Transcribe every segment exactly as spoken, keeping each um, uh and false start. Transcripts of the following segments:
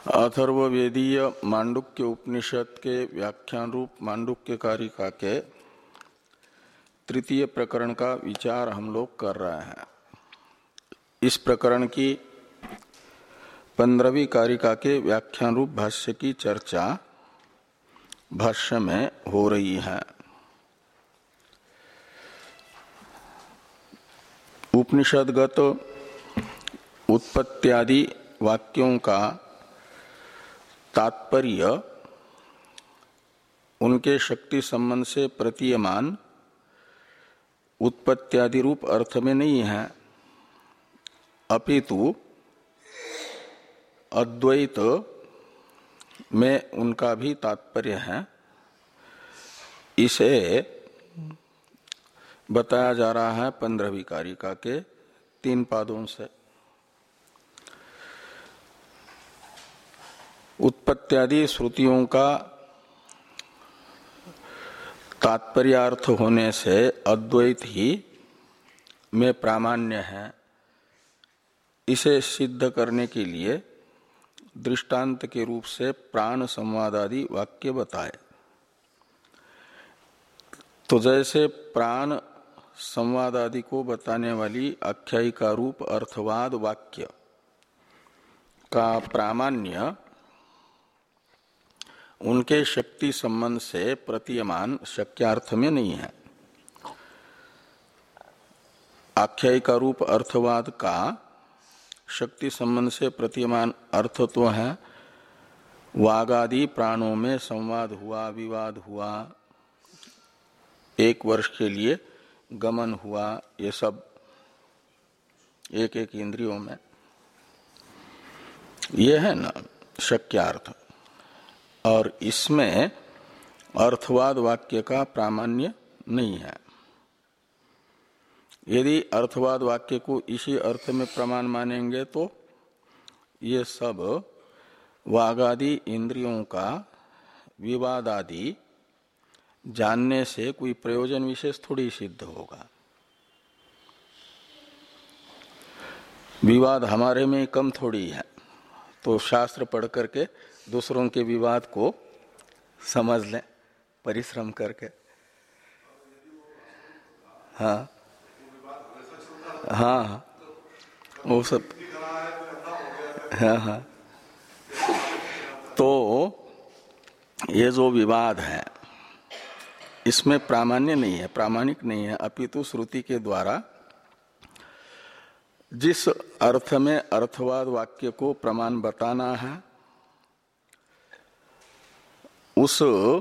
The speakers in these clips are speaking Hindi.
अथर्ववेदीय मांडुक्य उपनिषद के व्याख्यान रूप मांडुक्य कारिका के तृतीय प्रकरण का विचार हम लोग कर रहे हैं। इस प्रकरण की पंद्रहवीं कारिका के व्याख्यान रूप भाष्य की चर्चा भाष्य में हो रही है। उपनिषदगत उत्पत्त्यादि वाक्यों का तात्पर्य उनके शक्ति संबंध से प्रतीयमान उत्पत्त्यादि रूप अर्थ में नहीं है, अपितु अद्वैत में उनका भी तात्पर्य है। इसे बताया जा रहा है पंद्रहवीं कारिका के तीन पादों से। उत्पत्त्यादि श्रुतियों का तात्पर्यार्थ होने से अद्वैत ही में प्रामाण्य है, इसे सिद्ध करने के लिए दृष्टांत के रूप से प्राण संवादादि वाक्य बताए। तो जैसे प्राण संवादादि को बताने वाली आख्यायिका रूप अर्थवाद वाक्य का प्रामाण्य उनके शक्ति संबंध से प्रतीयमान शक्यार्थ में नहीं है। आख्यायिका रूप अर्थवाद का शक्ति संबंध से प्रतीयमान अर्थ तो है वागादि प्राणों में संवाद हुआ, विवाद हुआ, एक वर्ष के लिए गमन हुआ, ये सब एक एक इंद्रियों में, ये है ना शक्यार्थ। और इसमें अर्थवाद वाक्य का प्रामाण्य नहीं है। यदि अर्थवाद वाक्य को इसी अर्थ में प्रमाण मानेंगे तो ये सब वागादि इंद्रियों का विवाद आदि जानने से कोई प्रयोजन विशेष थोड़ी सिद्ध होगा। विवाद हमारे में कम थोड़ी है, तो शास्त्र पढ़ करके दूसरों के विवाद को समझ लें परिश्रम करके। हाँ हाँ हाँ वो सब हाँ हाँ तो ये जो विवाद है इसमें प्रामाण्य नहीं है, प्रामाणिक नहीं है, अपितु श्रुति के द्वारा जिस अर्थ में अर्थवाद वाक्य को प्रमाण बताना है उस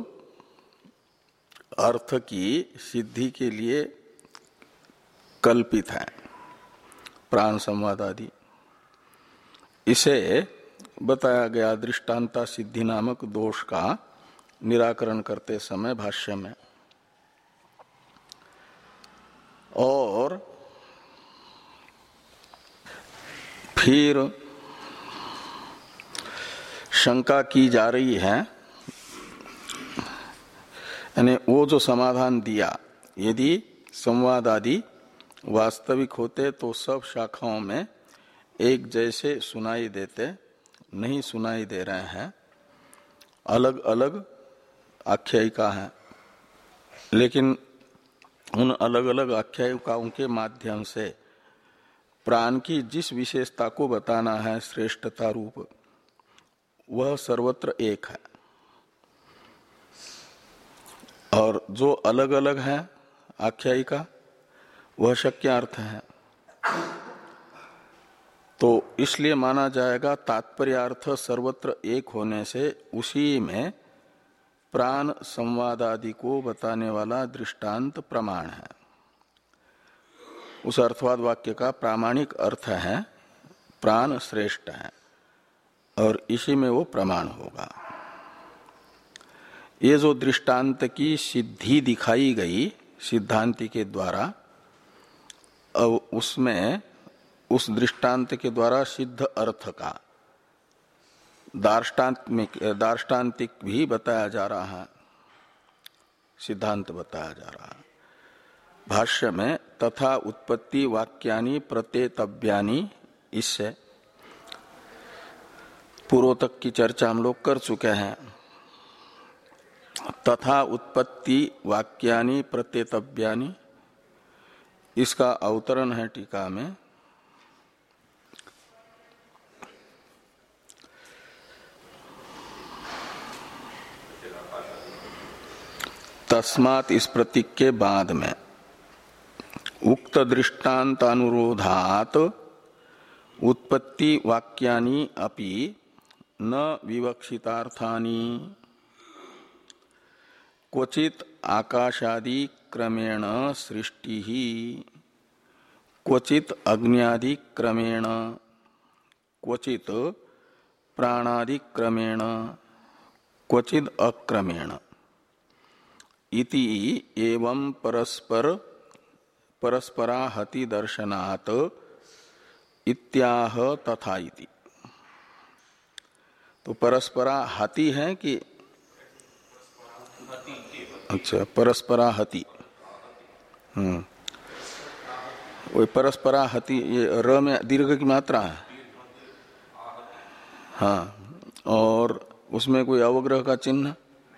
अर्थ की सिद्धि के लिए कल्पित है प्राण संवाद आदि। इसे बताया गया दृष्टांता सिद्धि नामक दोष का निराकरण करते समय भाष्य में। और फिर शंका की जा रही है, यानी वो जो समाधान दिया, यदि संवाद आदि वास्तविक होते तो सब शाखाओं में एक जैसे सुनाई देते, नहीं सुनाई दे रहे हैं, अलग अलग आख्यायिका है, लेकिन उन अलग अलग आख्यायिकाओं के माध्यम से प्राण की जिस विशेषता को बताना है श्रेष्ठता रूप, वह सर्वत्र एक है। और जो अलग अलग है आख्यायिका वह शक्यार्थ है। तो इसलिए माना जाएगा तात्पर्यार्थ सर्वत्र एक होने से उसी में प्राण संवादादि को बताने वाला दृष्टांत प्रमाण है। उस अर्थवाद वाक्य का प्रामाणिक अर्थ है प्राण श्रेष्ठ है और इसी में वो प्रमाण होगा। ये जो दृष्टांत की सिद्धि दिखाई गई सिद्धांति के द्वारा, अब उसमें उस दृष्टांत के द्वारा सिद्ध अर्थ का दार्ष्टान्तिक दार्ष्टान्तिक भी बताया जा रहा है, सिद्धांत बताया जा रहा है भाष्य में। तथा उत्पत्ति वाक्यानि प्रत्येतव्यानि, इससे पूर्व तक की चर्चा हम लोग कर चुके हैं। तथा उत्पत्ति वाक्यानि प्रत्येतव्यानि, इसका अवतरण है टीका में। तस्मात् इस प्रतीक के बाद में उक्त दृष्टान्तानुरोधात उत्पत्ति वाक्यानि अपि न विवक्षितार्थानि क्वचित आकाशादि क्रमेण सृष्टि ही क्वचित अग्न्यादि क्रमेण क्वचित प्राणादि क्रमेण क्वचित अक्रमेण इति एवं परस्पर परस्पराहति दर्शनात् इत्याह तथा इति। तो परस्पराहति है कि अच्छा परस्पराहति, हम्म वो परस्पराहति ये र में दीर्घ की मात्रा है, हाँ, और उसमें कोई अवग्रह का चिन्ह,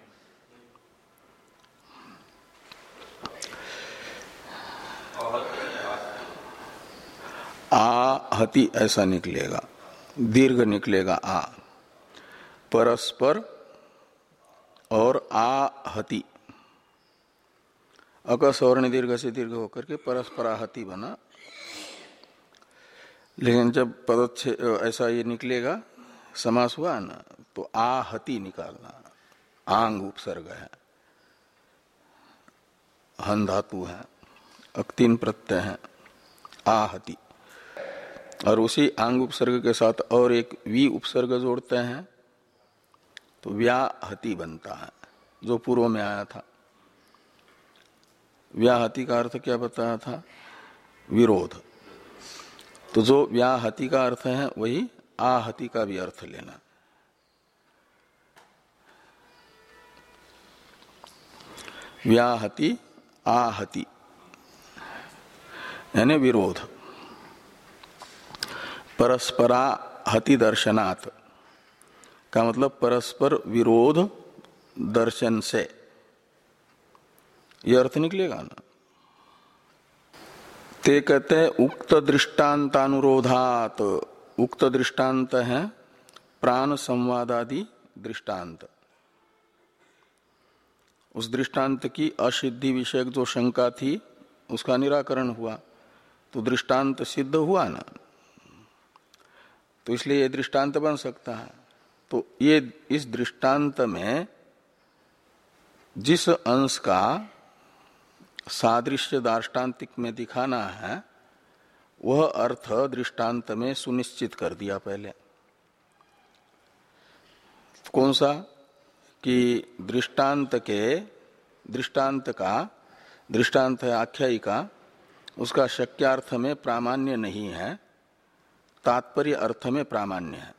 आहति ऐसा निकलेगा, दीर्घ निकलेगा आ, परस्पर और आहति अकस्वर्ण दीर्घ से दीर्घ होकर के परस्पराहति बना। लेकिन जब पदच्छेद ऐसा ये निकलेगा, समास हुआ ना, तो आहति निकालना, आंग उपसर्ग है, हन धातु है, अक्तीन प्रत्यय है, आहति, और उसी आंग उपसर्ग के साथ और एक वी उपसर्ग जोड़ते हैं तो व्याहति बनता है, जो पूर्व में आया था। व्याहति का अर्थ क्या बताया था? विरोध। तो जो व्याहति का अर्थ है वही आहति का भी अर्थ लेना। व्याहति आहति यानी विरोध। परस्पराहति दर्शनात् का मतलब परस्पर विरोध दर्शन से, यह अर्थ निकलेगा ना। ते कहते उक्त दृष्टांतानुरोधात, उक्त दृष्टांत है प्राण संवादादि दृष्टांत। उस दृष्टांत की असिद्धि विषयक जो शंका थी उसका निराकरण हुआ, तो दृष्टांत सिद्ध हुआ ना, तो इसलिए ये दृष्टांत बन सकता है। तो ये इस दृष्टांत में जिस अंश का सादृश्य दार्ष्टान्तिक में दिखाना है वह अर्थ दृष्टांत में सुनिश्चित कर दिया पहले। कौन सा? कि दृष्टांत के दृष्टांत का दृष्टांत है आख्यायिका, उसका शक्यार्थ में प्रामाण्य नहीं है, तात्पर्य अर्थ में प्रामाण्य है।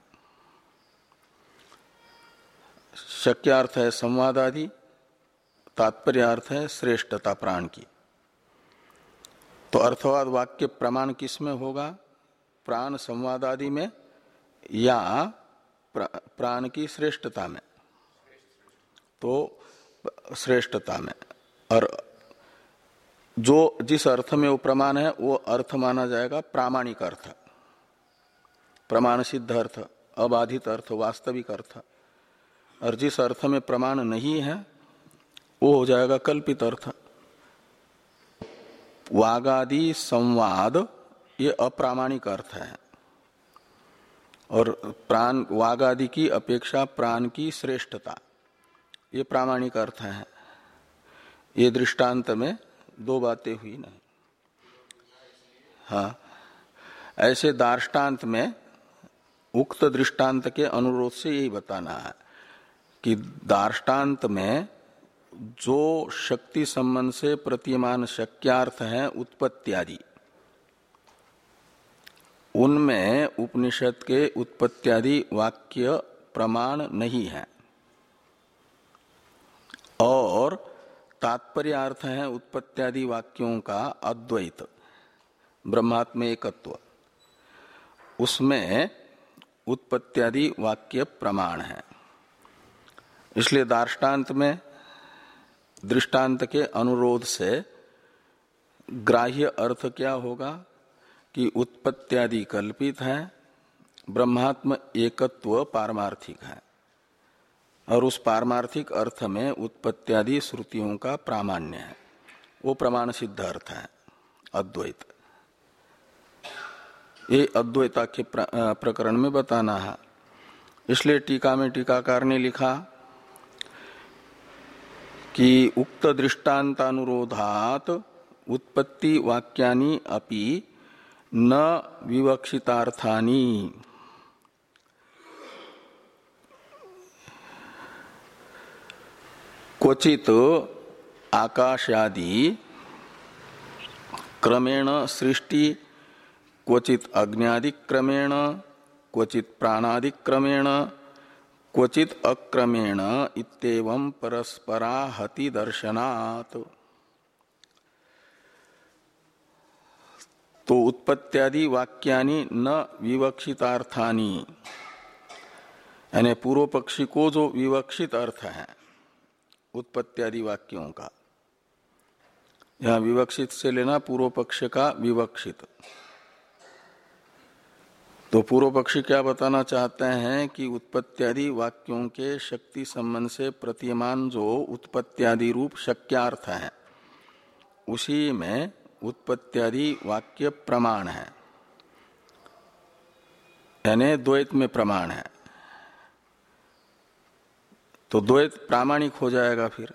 शक्यार्थ है संवादादि, तात्पर्य अर्थ है श्रेष्ठता प्राण की। तो अर्थवाद वाक्य प्रमाण किस में होगा? प्राण संवादादि में या प्राण की श्रेष्ठता में? तो श्रेष्ठता में। और जो जिस अर्थ में वो प्रमाण है वो अर्थ माना जाएगा प्रामाणिक अर्थ, प्रमाण सिद्ध अर्थ, अबाधित अर्थ, वास्तविक अर्थ। और जिस अर्थ में प्रमाण नहीं है वो हो जाएगा कल्पित अर्थ। वागादि संवाद ये अप्रामाणिक अर्थ है, और प्राण वागादि की अपेक्षा प्राण की श्रेष्ठता ये प्रामाणिक अर्थ है। ये दृष्टांत में दो बातें हुई नहीं। हाँ, ऐसे दार्ष्टान्त में उक्त दृष्टांत के अनुरोध से यही बताना है कि दार्ष्टान्त में जो शक्ति संबंध से प्रतीयमान शक्यार्थ है उत्पत्त्यादि, उनमें उपनिषद के उत्पत्त्यादि वाक्य प्रमाण नहीं है, और तात्पर्य अर्थ है उत्पत्त्यादि वाक्यों का अद्वैत, ब्रह्मात्म एकत्व। उसमें उत्पत्त्यादि वाक्य प्रमाण है। इसलिए दार्ष्टान्त में दृष्टांत के अनुरोध से ग्राह्य अर्थ क्या होगा कि उत्पत्त्यादि कल्पित है, ब्रह्मात्म एकत्व पारमार्थिक है, और उस पारमार्थिक अर्थ में उत्पत्त्यादि श्रुतियों का प्रामाण्य है। वो प्रमाण सिद्ध अर्थ है अद्वैत। ये अद्वैता के प्रकरण में बताना है। इसलिए टीका में टीकाकार ने लिखा कि उक्त दृष्टान्तानुरोधात उत्पत्ति वाक्यानि अपि न विवक्षितार्थानि क्वचित आकाशादि क्रमेण सृष्टि, क्वचित अग्न्यादि क्रमेण, क्वचित प्राणादि क्रमेण, क्वचित अक्रमेण इत्येवं परस्पराहति दर्शनात्। तो उत्पत्त्यादि वाक्यानि न विवक्षितार्थानि, यानी पूर्व पक्षी को जो विवक्षित अर्थ है उत्पत्त्यादि वाक्यों का, यहां विवक्षित से लेना पूर्व पक्ष का विवक्षित। तो पूर्व पक्षी क्या बताना चाहते हैं कि उत्पत्त्यादि वाक्यों के शक्ति संबंध से प्रतीयमान जो उत्पत्त्यादि रूप शक्यार्थ है, उसी में उत्पत्त्यादि वाक्य प्रमाण है, यानी द्वैत में प्रमाण है। तो द्वैत प्रामाणिक हो जाएगा फिर,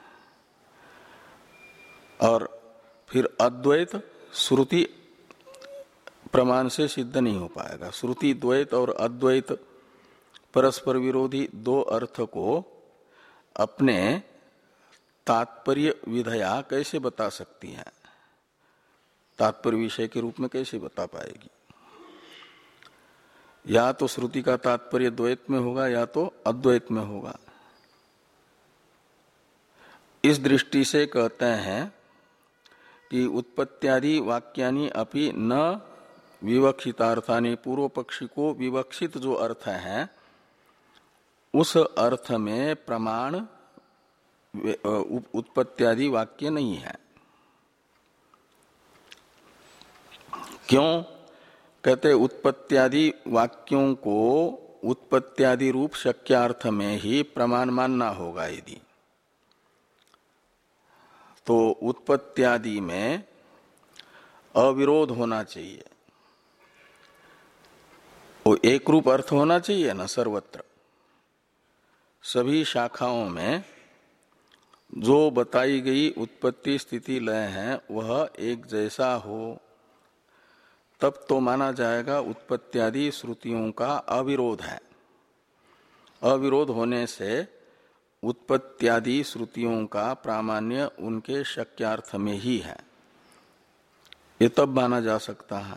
और फिर अद्वैत श्रुति प्रमाण से सिद्ध नहीं हो पाएगा। श्रुति द्वैत और अद्वैत परस्पर विरोधी दो अर्थ को अपने तात्पर्य विधया कैसे बता सकती है, तात्पर्य विषय के रूप में कैसे बता पाएगी? या तो श्रुति का तात्पर्य द्वैत में होगा या तो अद्वैत में होगा। इस दृष्टि से कहते हैं कि उत्पत्त्यादि वाक्यानि अपि न विवक्षितार्थानि, पूर्व पक्षी को विवक्षित जो अर्थ है उस अर्थ में प्रमाण उत्पत्त्यादि वाक्य नहीं है। क्यों? कहते उत्पत्त्यादि वाक्यों को उत्पत्त्यादि रूप शक्यार्थ में ही प्रमाण मानना होगा। यदि तो उत्पत्त्यादि में अविरोध होना चाहिए, वो एक रूप अर्थ होना चाहिए ना सर्वत्र। सभी शाखाओं में जो बताई गई उत्पत्ति स्थिति लय है वह एक जैसा हो, तब तो माना जाएगा उत्पत्त्यादि श्रुतियों का अविरोध है। अविरोध होने से उत्पत्त्यादि श्रुतियों का प्रामाण्य उनके शक्यार्थ में ही है, ये तब माना जा सकता है।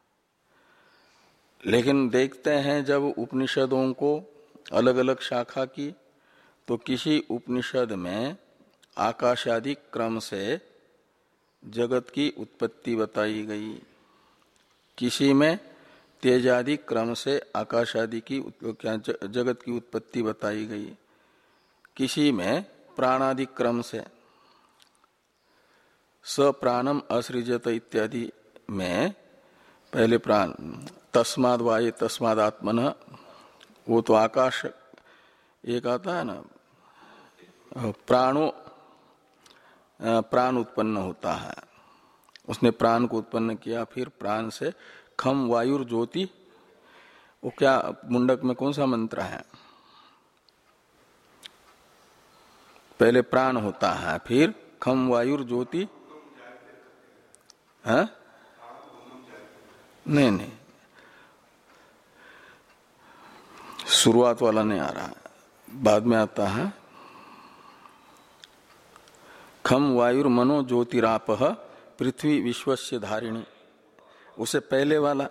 लेकिन देखते हैं जब उपनिषदों को अलग अलग शाखा की, तो किसी उपनिषद में आकाशादि क्रम से जगत की उत्पत्ति बताई गई, किसी में तेजादि क्रम से आकाशादि की जगत की उत्पत्ति बताई गई, किसी में प्राणादि क्रम से स प्राणम असृजत इत्यादि में पहले प्राण तस्माद् वाये तस्माद् आत्मनः, वो तो आकाश एक आता है ना, प्राणो प्राण उत्पन्न होता है, उसने प्राण को उत्पन्न किया, फिर प्राण से खम वायुर ज्योति, वो क्या मुंडक में कौन सा मंत्र है? पहले प्राण होता है, फिर खम वायुर ज्योति, है नहीं नहीं शुरुआत वाला नहीं आ रहा है, बाद में आता है। खम वायुर मनो ज्योतिरापह पृथ्वी विश्वस्य धारिणी, उसे पहले वाला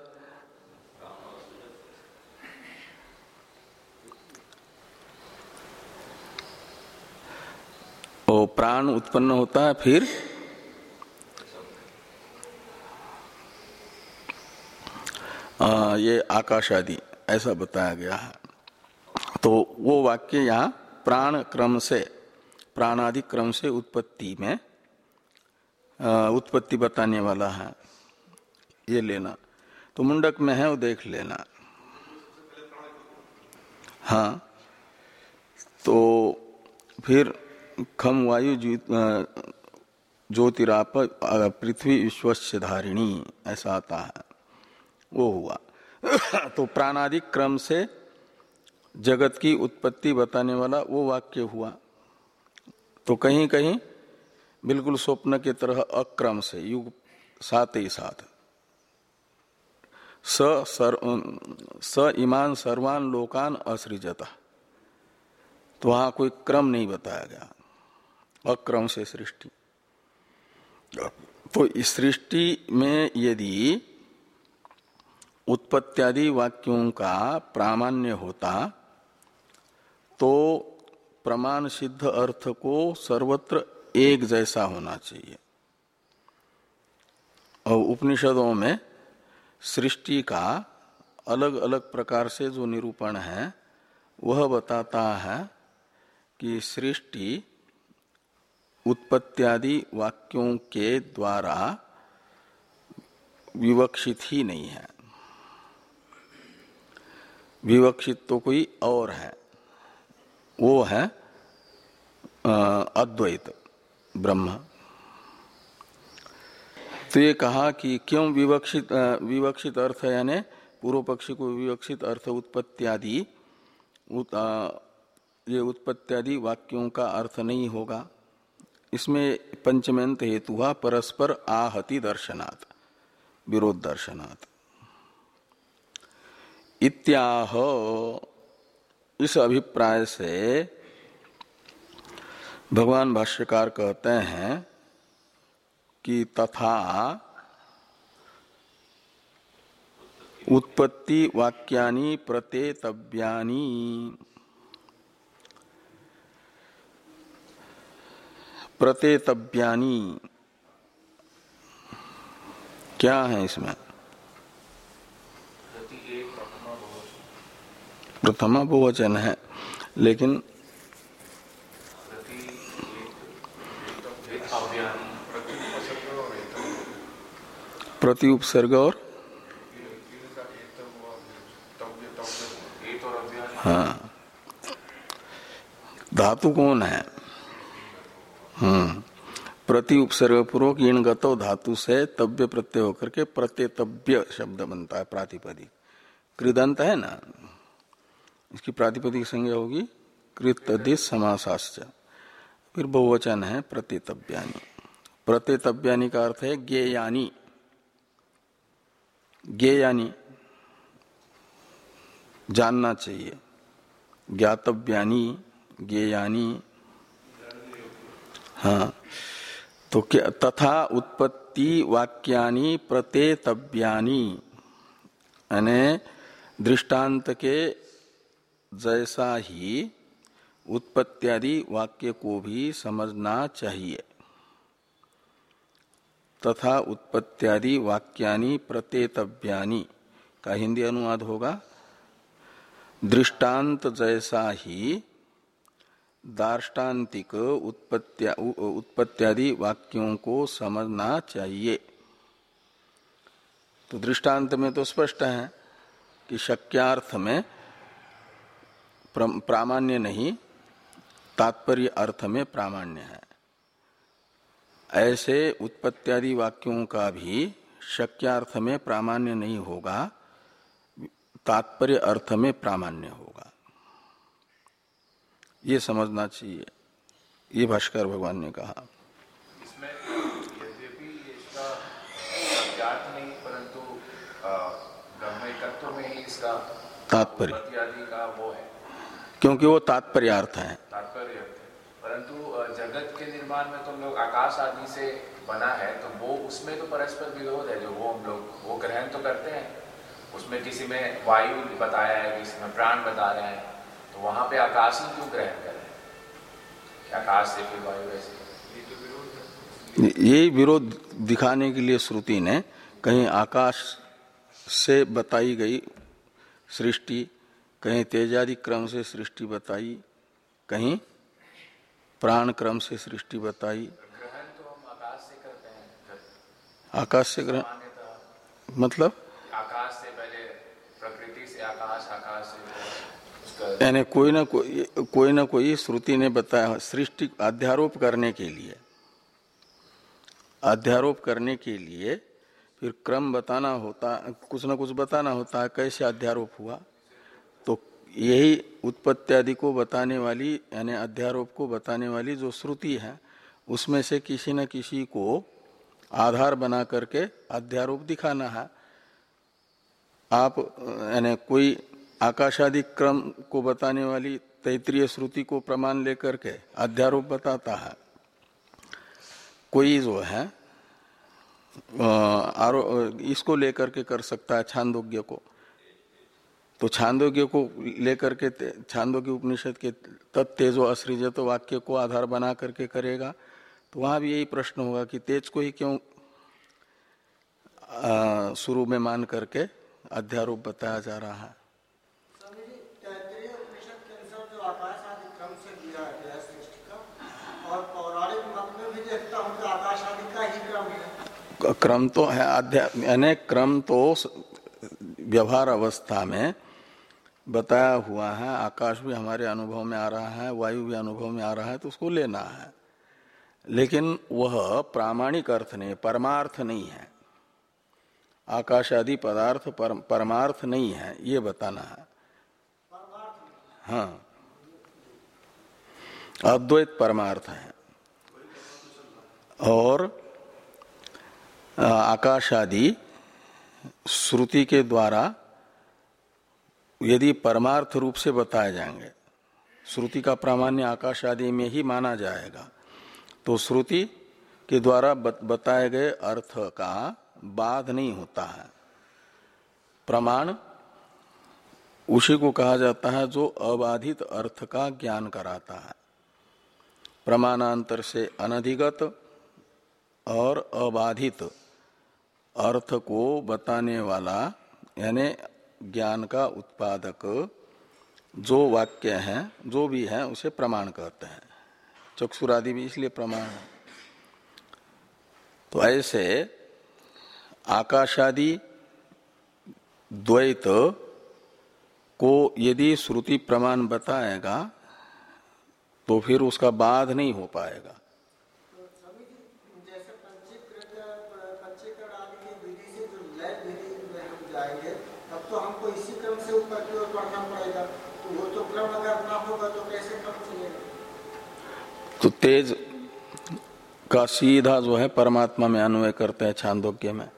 ओ प्राण उत्पन्न होता है, फिर आ, ये आकाश आदि ऐसा बताया गया है। तो वो वाक्य यहाँ प्राण क्रम से, प्राणादि क्रम से उत्पत्ति में उत्पत्ति बताने वाला है, ये लेना। तो मुंडक में है वो देख लेना। हाँ, तो फिर खम वायु ज्योतिराप पृथ्वी विश्वस्य धारिणी ऐसा आता है, वो हुआ। तो प्राणादिक क्रम से जगत की उत्पत्ति बताने वाला वो वाक्य हुआ। तो कहीं कहीं बिल्कुल स्वप्न की तरह अक्रम से, युग साथ ही साथ, स सर, स इमान सर्वान लोकान असृजत, तो वहां कोई क्रम नहीं बताया गया, अक्रम से सृष्टि। तो इस सृष्टि में यदि उत्पत्त्यादि वाक्यों का प्रामाण्य होता तो प्रमाण सिद्ध अर्थ को सर्वत्र एक जैसा होना चाहिए। और उपनिषदों में सृष्टि का अलग अलग प्रकार से जो निरूपण है वह बताता है कि सृष्टि उत्पत्त्यादि वाक्यों के द्वारा विवक्षित ही नहीं है, विवक्षित तो कोई और है, वो है अद्वैत ब्रह्म। तो ये कहा कि क्यों विवक्षित विवक्षित अर्थ, यानी पूर्व पक्षी को विवक्षित अर्थ उत्पत्त्यादि उत, ये उत्पत्त्यादि वाक्यों का अर्थ नहीं होगा। इसमें पंचमेंत हेतु हुआ परस्पर आहति दर्शनात्, विरोध दर्शनात्। इत्याह, इस अभिप्राय से भगवान भाष्यकार कहते हैं कि तथा उत्पत्ति वाक्यानि प्रत्येतव्यानि, प्रत्येतव्यानि क्या है इसमें? प्रथमा बहुवचन है, लेकिन प्रति उपसर्ग और हाँ, धातु कौन है? हम्म प्रति उपसर्ग पूर्वक ईण गतो धातु से तव्य प्रत्यय होकर के प्रत्येतव्य शब्द बनता है, प्रातिपदिक। कृदंत है ना, इसकी प्रातिपदिक संज्ञा होगी कृतदिश समासाश्च। फिर बहुवचन है प्रत्येतव्यानि। प्रत्येतव्यानि का अर्थ है ज्ञेयानि, ज्ञेयानि जानना चाहिए, ज्ञातव्यानि, ज्ञेयानि। हाँ, तो क्या तथा उत्पत्ति वाक्यानि प्रत्येतव्यानि, यानी दृष्टांत के जैसा ही उत्पत्त्यादि वाक्य को भी समझना चाहिए। तथा उत्पत्त्यादि वाक्यानि प्रत्येतव्यानि का हिंदी अनुवाद होगा दृष्टांत जैसा ही दार्ष्टान्तिक उत्पत्त्या उत्पत्त्यादि वाक्यों को समझना चाहिए। तो दृष्टांत में तो स्पष्ट है कि शक्यार्थ में प्रामाण्य नहीं, तात्पर्य अर्थ में प्रामाण्य है। ऐसे उत्पत्त्यादि वाक्यों का भी शक्यार्थ में प्रामाण्य नहीं होगा, तात्पर्य अर्थ में प्रामाण्य होगा। ये समझना चाहिए, ये भाष्कर भगवान ने कहा। इसमें यद्यपि इसका ज्ञात नहीं, परंतु ब्रह्मैकत्व में ही इसका तात्पर्य आदि का वो है, क्योंकि वो तात्पर्यार्थ है। तात्पर्य अर्थ है। परंतु जगत के निर्माण में तो हम लोग आकाश आदि से बना है, तो वो उसमें तो परस्पर विरोध है, जो वो हम लोग वो ग्रहण तो करते हैं। उसमें किसी में वायु बताया है, किसी में प्राण बता रहे हैं, तो वहां पे आकाश ही क्यों ग्रहण कर रहे हैं? आकाश से फिर वायु ऐसे, यही विरोध दिखाने के लिए श्रुति ने कहीं आकाश से बताई गई सृष्टि, कहीं तेजादि क्रम से सृष्टि बताई, कहीं प्राण क्रम से सृष्टि बताई। ग्रहण तो हम आकाश से करते हैं, आकाश से ग्रहण मतलब आकाश से पहले प्रकृति से आकाश, आकाश से यानी कोई ना कोई कोई ना कोई श्रुति ने बताया सृष्टि अध्यारोप करने के लिए, अध्यारोप करने के लिए फिर क्रम बताना होता, कुछ ना कुछ बताना होता है कैसे अध्यारोप हुआ। तो यही उत्पत्ति आदि को बताने वाली यानी अध्यारोप को बताने वाली जो श्रुति है उसमें से किसी न किसी को आधार बना करके अध्यारोप दिखाना है। आप यानी कोई आकाशादि क्रम को बताने वाली तैतरीय श्रुति को प्रमाण लेकर के अध्यारोप बताता है, कोई जो है आरो इसको लेकर के कर सकता है छांदोग्य को। तो छांदोग्य को लेकर के छांदोग्य उपनिषद के तत्तेजो असृजतो वाक्य को आधार बना करके करेगा, तो वहां भी यही प्रश्न होगा कि तेज को ही क्यों शुरू में मान करके अध्यारोप बताया जा रहा है। क्रम तो है अध्यात्म यानी क्रम तो व्यवहार अवस्था में बताया हुआ है। आकाश भी हमारे अनुभव में आ रहा है, वायु भी अनुभव में आ रहा है, तो उसको लेना है। लेकिन वह प्रामाणिक अर्थ नहीं, परमार्थ नहीं है। आकाश आदि पदार्थ पर, परमार्थ नहीं है, ये बताना है। हाँ, अद्वैत परमार्थ है। और आकाश आदि श्रुति के द्वारा यदि परमार्थ रूप से बताए जाएंगे, श्रुति का प्रामाण्य आकाश आदि में ही माना जाएगा, तो श्रुति के द्वारा बताए गए अर्थ का बाध नहीं होता है। प्रमाण उसी को कहा जाता है जो अबाधित अर्थ का ज्ञान कराता है। प्रमाणांतर से अनधिगत और अबाधित अर्थ को बताने वाला यानी ज्ञान का उत्पादक जो वाक्य है, जो भी है, उसे प्रमाण कहते हैं। चक्षुरादि भी इसलिए प्रमाण है। तो ऐसे आकाशादि द्वैत को यदि श्रुति प्रमाण बताएगा तो फिर उसका बाध नहीं हो पाएगा। तो हमको इसी क्रम से ऊपर की ओर पढ़ना पड़ेगा, तो वो तो क्रम अगर ना होगा तो कैसे क्रम चलेगा? तो तेज का सीधा जो है परमात्मा में अन्वय करते हैं छांदोग्य में।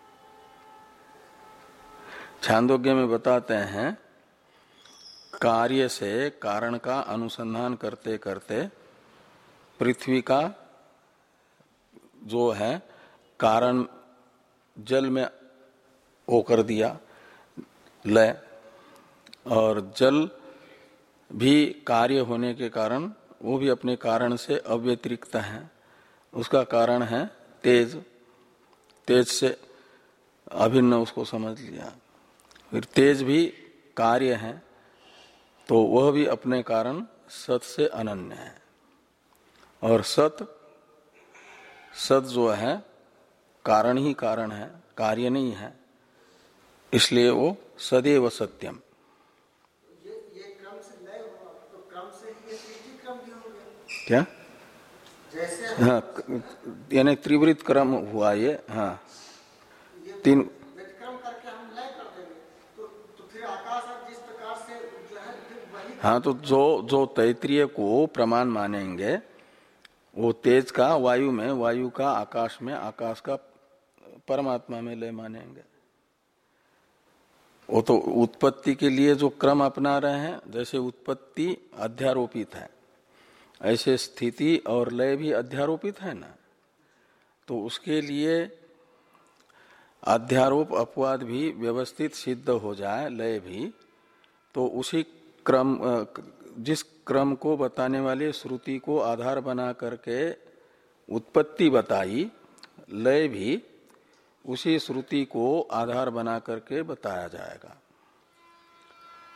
छांदोग्य में बताते हैं कार्य से कारण का अनुसंधान करते करते पृथ्वी का जो है कारण जल में होकर दिया लय, और जल भी कार्य होने के कारण वो भी अपने कारण से अव्यतिरिक्त है। उसका कारण है तेज, तेज से अभिन्न उसको समझ लिया। फिर तेज भी कार्य है, तो वह भी अपने कारण सत से अनन्य है। और सत सत जो है कारण ही कारण है, कार्य नहीं है, इसलिए वो सदैव सत्यम। ये ये क्रम से लय हुआ, तो क्रम से ये सृष्टि क्रम भी हो गया क्या? जैसे हाँ, यानी त्रिवृत क्रम हुआ ये। हाँ, ये तीन व्यतिक्रम करके हम लय कर देंगे, तो तो फिर आकाश अब जिस प्रकार से जो है फिर वही। हाँ, तो जो जो तैतरीय को प्रमाण मानेंगे वो तेज का वायु में, वायु का आकाश में, आकाश का परमात्मा में लय मानेंगे। वो तो उत्पत्ति के लिए जो क्रम अपना रहे हैं, जैसे उत्पत्ति अध्यारोपित है, ऐसे स्थिति और लय भी अध्यारोपित है ना। तो उसके लिए अध्यारोप अपवाद भी व्यवस्थित सिद्ध हो जाए, लय भी, तो उसी क्रम जिस क्रम को बताने वाले श्रुति को आधार बना करके उत्पत्ति बताई, लय भी उसी श्रुति को आधार बना करके बताया जाएगा।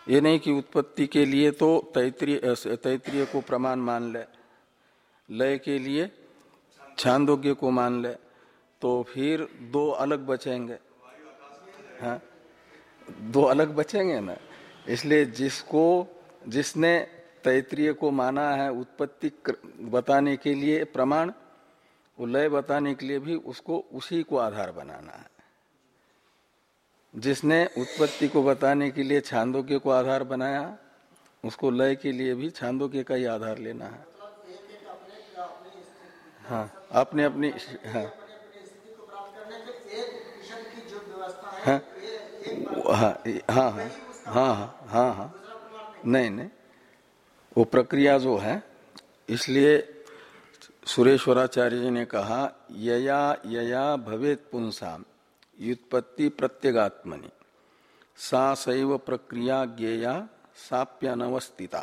ये नहीं कि उत्पत्ति के लिए तो तैतरीय तैतरीय को प्रमाण मान ले, लय के लिए छांदोग्य को मान ले, तो फिर दो अलग बचेंगे। हाँ, दो अलग बचेंगे ना। इसलिए जिसको जिसने तैतरीय को माना है उत्पत्ति बताने के लिए प्रमाण, वो लय बताने के लिए भी उसको उसी को आधार बनाना है। जिसने उत्पत्ति को बताने के लिए छांदोग्य को आधार बनाया, उसको लय के लिए भी छांदोग्य का ही आधार लेना है। हाँ, अपने अपनी हाँ हाँ हाँ हाँ हाँ हाँ हाँ नहीं नहीं, वो प्रक्रिया जो है, इसलिए सुरेश्वराचार्य जी ने कहा यया यया भवेत पुंसाम व्युत्पत्ति प्रत्यगात्मनि सा सैव प्रक्रिया ज्ञेया साप्यनवस्थिता।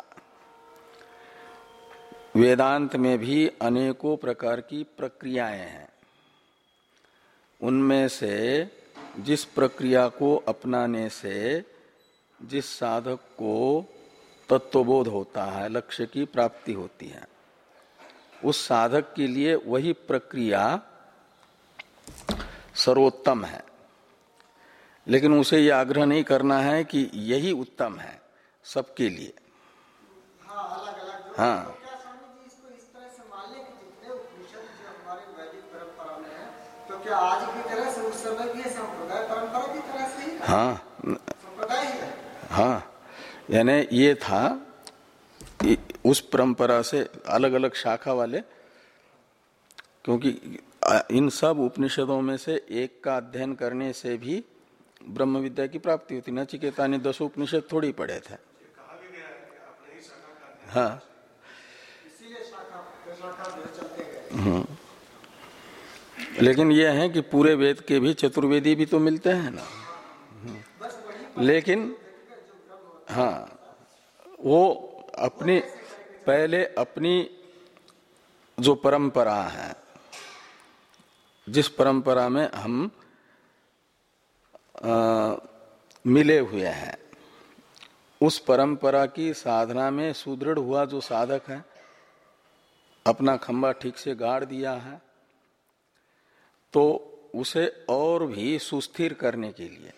वेदांत में भी अनेकों प्रकार की प्रक्रियाएं हैं। उनमें से जिस प्रक्रिया को अपनाने से जिस साधक को तत्वबोध होता है, लक्ष्य की प्राप्ति होती है, उस साधक के लिए वही प्रक्रिया सर्वोत्तम है। लेकिन उसे यह आग्रह नहीं करना है कि यही उत्तम है सबके लिए। हाँ, अलग अलग हाँ, तो क्या स्वामी जी इसको इस तरह से मान लें कि जितने उपनिषद जो हमारे वैदिक परंपरा में है, तो क्या आज की तरह से उस समय भी संप्रदाय परंपरा की तरह से ही हाँ, संप्रदाय ही है। हाँ, यानी ये था उस परंपरा से अलग अलग शाखा वाले, क्योंकि इन सब उपनिषदों में से एक का अध्ययन करने से भी ब्रह्म विद्या की प्राप्ति होती। नचिकेता ने दस उपनिषद थोड़ी पढ़े थे। हाँ, इसीलिए शाखा शाखा चलते गए। हम्म, लेकिन यह है कि पूरे वेद के भी चतुर्वेदी भी तो मिलते हैं ना। लेकिन हाँ, वो अपनी पहले अपनी जो परंपरा है, जिस परंपरा में हम आ, मिले हुए हैं, उस परंपरा की साधना में सुदृढ़ हुआ जो साधक है, अपना खंबा ठीक से गाड़ दिया है, तो उसे और भी सुस्थिर करने के लिए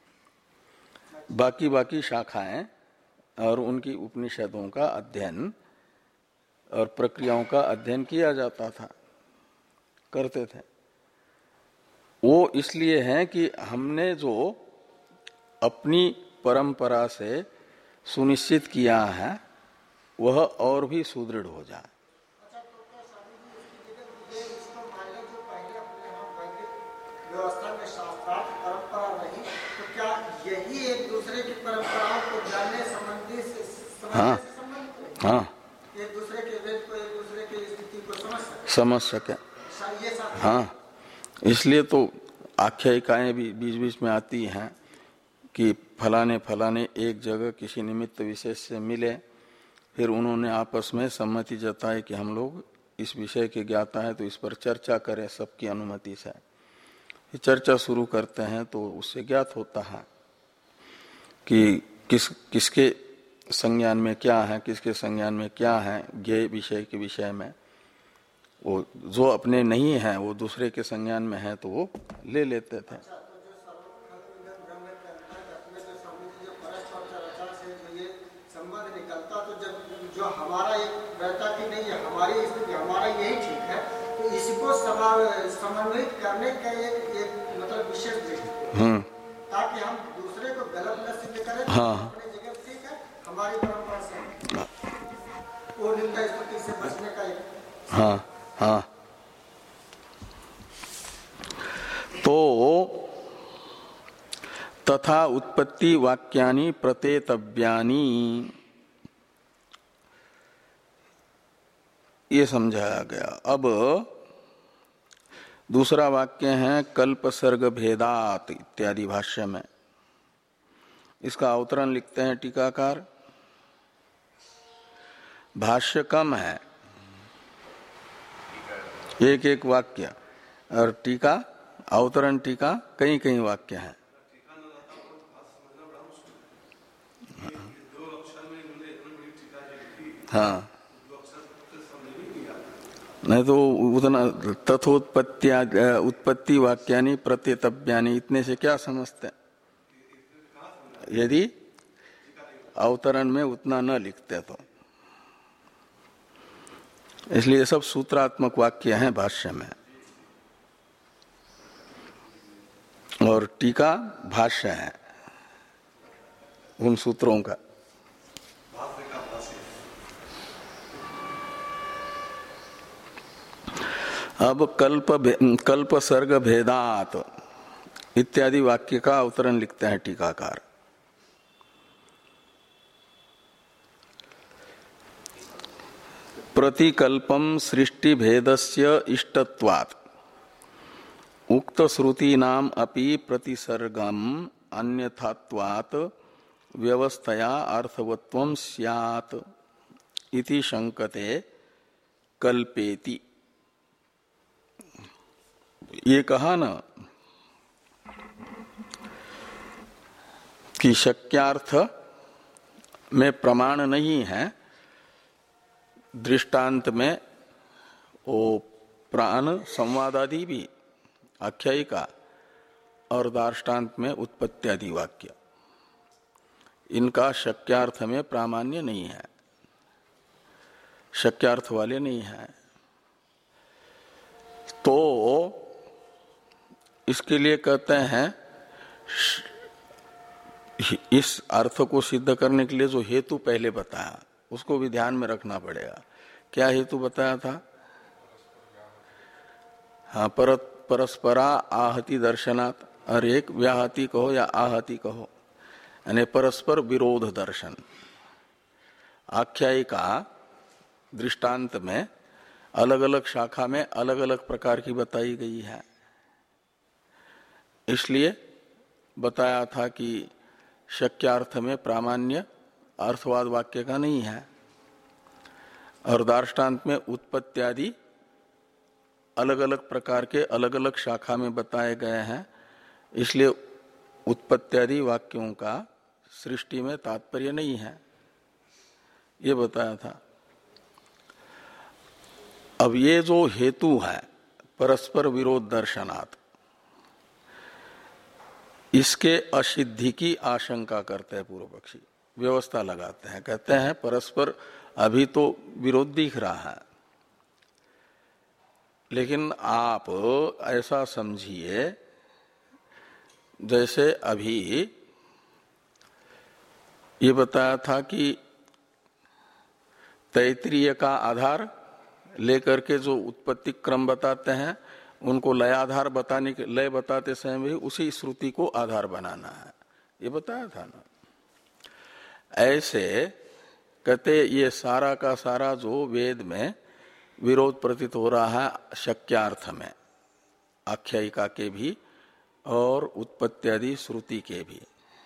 बाकी बाकी शाखाएं और उनकी उपनिषदों का अध्ययन और प्रक्रियाओं का अध्ययन किया जाता था, करते थे। वो इसलिए है कि हमने जो अपनी परंपरा से सुनिश्चित किया है वह और भी सुदृढ़ हो जाए। अच्छा, तो क्या स्वामी जी इसकी जगह ये इसको मान लें जो पहले अपने यहाँ वैदिक व्यवस्था में शास्त्रार्थ परंपरा रही, तो क्या यही एक दूसरे की परंपराओं को जानने संबंधी से हाँ, समझने से संबंधित हाँ, है? एक दूसरे के वेद को, एक दूसरे की स्थिति को समझ सके समझ सके। ये साथ हाँ, इसलिए तो आख्यायिकाएं भी बीच बीच में आती हैं कि फलाने फलाने एक जगह किसी निमित्त विशेष से मिले, फिर उन्होंने आपस में सम्मति जताई कि हम लोग इस विषय के ज्ञाता है तो इस पर चर्चा करें सबकी अनुमति से। चर्चा शुरू करते हैं तो उससे ज्ञात होता है कि किस किसके संज्ञान में क्या है, किसके संज्ञान में क्या है, ज्ञेय विषय के विषय में। वो जो अपने नहीं है वो दूसरे के संज्ञान में है तो वो ले लेते थे। जो हमारा एक बहता की नहीं है, हमारी स्थिति हमारा यही ठीक है, तो इसको समन्वित करने का एक एक मतलब विशेष दृष्टि, हम्म, ताकि हम दूसरे को गलत न सिद्ध करें। हाँ, अपनी जगह ठीक है, हमारी परंपरा से वो निंदा स्थिति से बचने का एक हाँ, हाँ। तो तथा उत्पत्ति वाक्यानि प्रतेतव्यानि, ये समझाया गया। अब दूसरा वाक्य है कल्प सर्ग भेदात इत्यादि भाष्य में। इसका अवतरण लिखते हैं टीकाकार। भाष्य कम है, एक एक वाक्य, और टीका अवतरण टीका कई कई वाक्य है। हाँ, नहीं तो उतना तथोत्पत्तिया उत्पत्ति वाक्यानि प्रत्येतव्यानि इतने से क्या समझते, यदि अवतरण में उतना न लिखते तो। इसलिए सब सूत्रात्मक वाक्य हैं भाष्य में, और टीका भाष्य है उन सूत्रों का। अब कल्प कल्प सर्ग भेदात इत्यादि वाक्य का अवतरण लिखते हैं टीकाकार। प्रतिकल्पम सृष्टि भेदस्य इष्टत्वात् उक्त श्रुतीनाम अपि प्रतिसर्गम अन्यथात्वात् व्यवस्थया अर्थवत्वं स्यात् इति शंकते कल्पेति। ये कहा न कि शक्यार्थ में प्रमाण नहीं है, दृष्टांत में वो प्राण संवादादि भी आख्यायिका और दार्ष्टान्त में उत्पत्त्यादि वाक्य, इनका शक्यार्थ में प्रामाण्य नहीं है, शक्यार्थ वाले नहीं है। तो इसके लिए कहते हैं इस अर्थ को सिद्ध करने के लिए जो हेतु पहले बताया उसको भी ध्यान में रखना पड़ेगा। क्या हेतु बताया था? हाँ, पर परस्परा आहति दर्शनात्, और एक व्याहति कहो या आहति कहो, यानी परस्पर विरोध दर्शन। आख्यायिका दृष्टांत में अलग अलग शाखा में अलग अलग प्रकार की बताई गई है, इसलिए बताया था कि शक्यार्थ में प्रामाण्य अर्थवाद वाक्य का नहीं है, और दार्ष्टान्त में उत्पत्त्यादि अलग अलग प्रकार के अलग अलग शाखा में बताए गए हैं, इसलिए उत्पत्त्यादि वाक्यों का सृष्टि में तात्पर्य नहीं है, ये बताया था। अब ये जो हेतु है परस्पर विरोध दर्शनात्, इसके असिद्धि की आशंका करते हैं पूर्व पक्षी, व्यवस्था लगाते हैं, कहते हैं परस्पर अभी तो विरोध दिख रहा है, लेकिन आप ऐसा समझिए जैसे अभी ये बताया था कि तैत्तिरीय का आधार लेकर के जो उत्पत्ति क्रम बताते हैं उनको लय आधार बताने के लय बताते समय भी उसी श्रुति को आधार बनाना है, ये बताया था ना। ऐसे कहते ये सारा का सारा जो वेद में विरोध प्रतीत हो रहा है शक्यार्थ में, आख्यायिका के भी और उत्पत्त्यादि श्रुति के भी,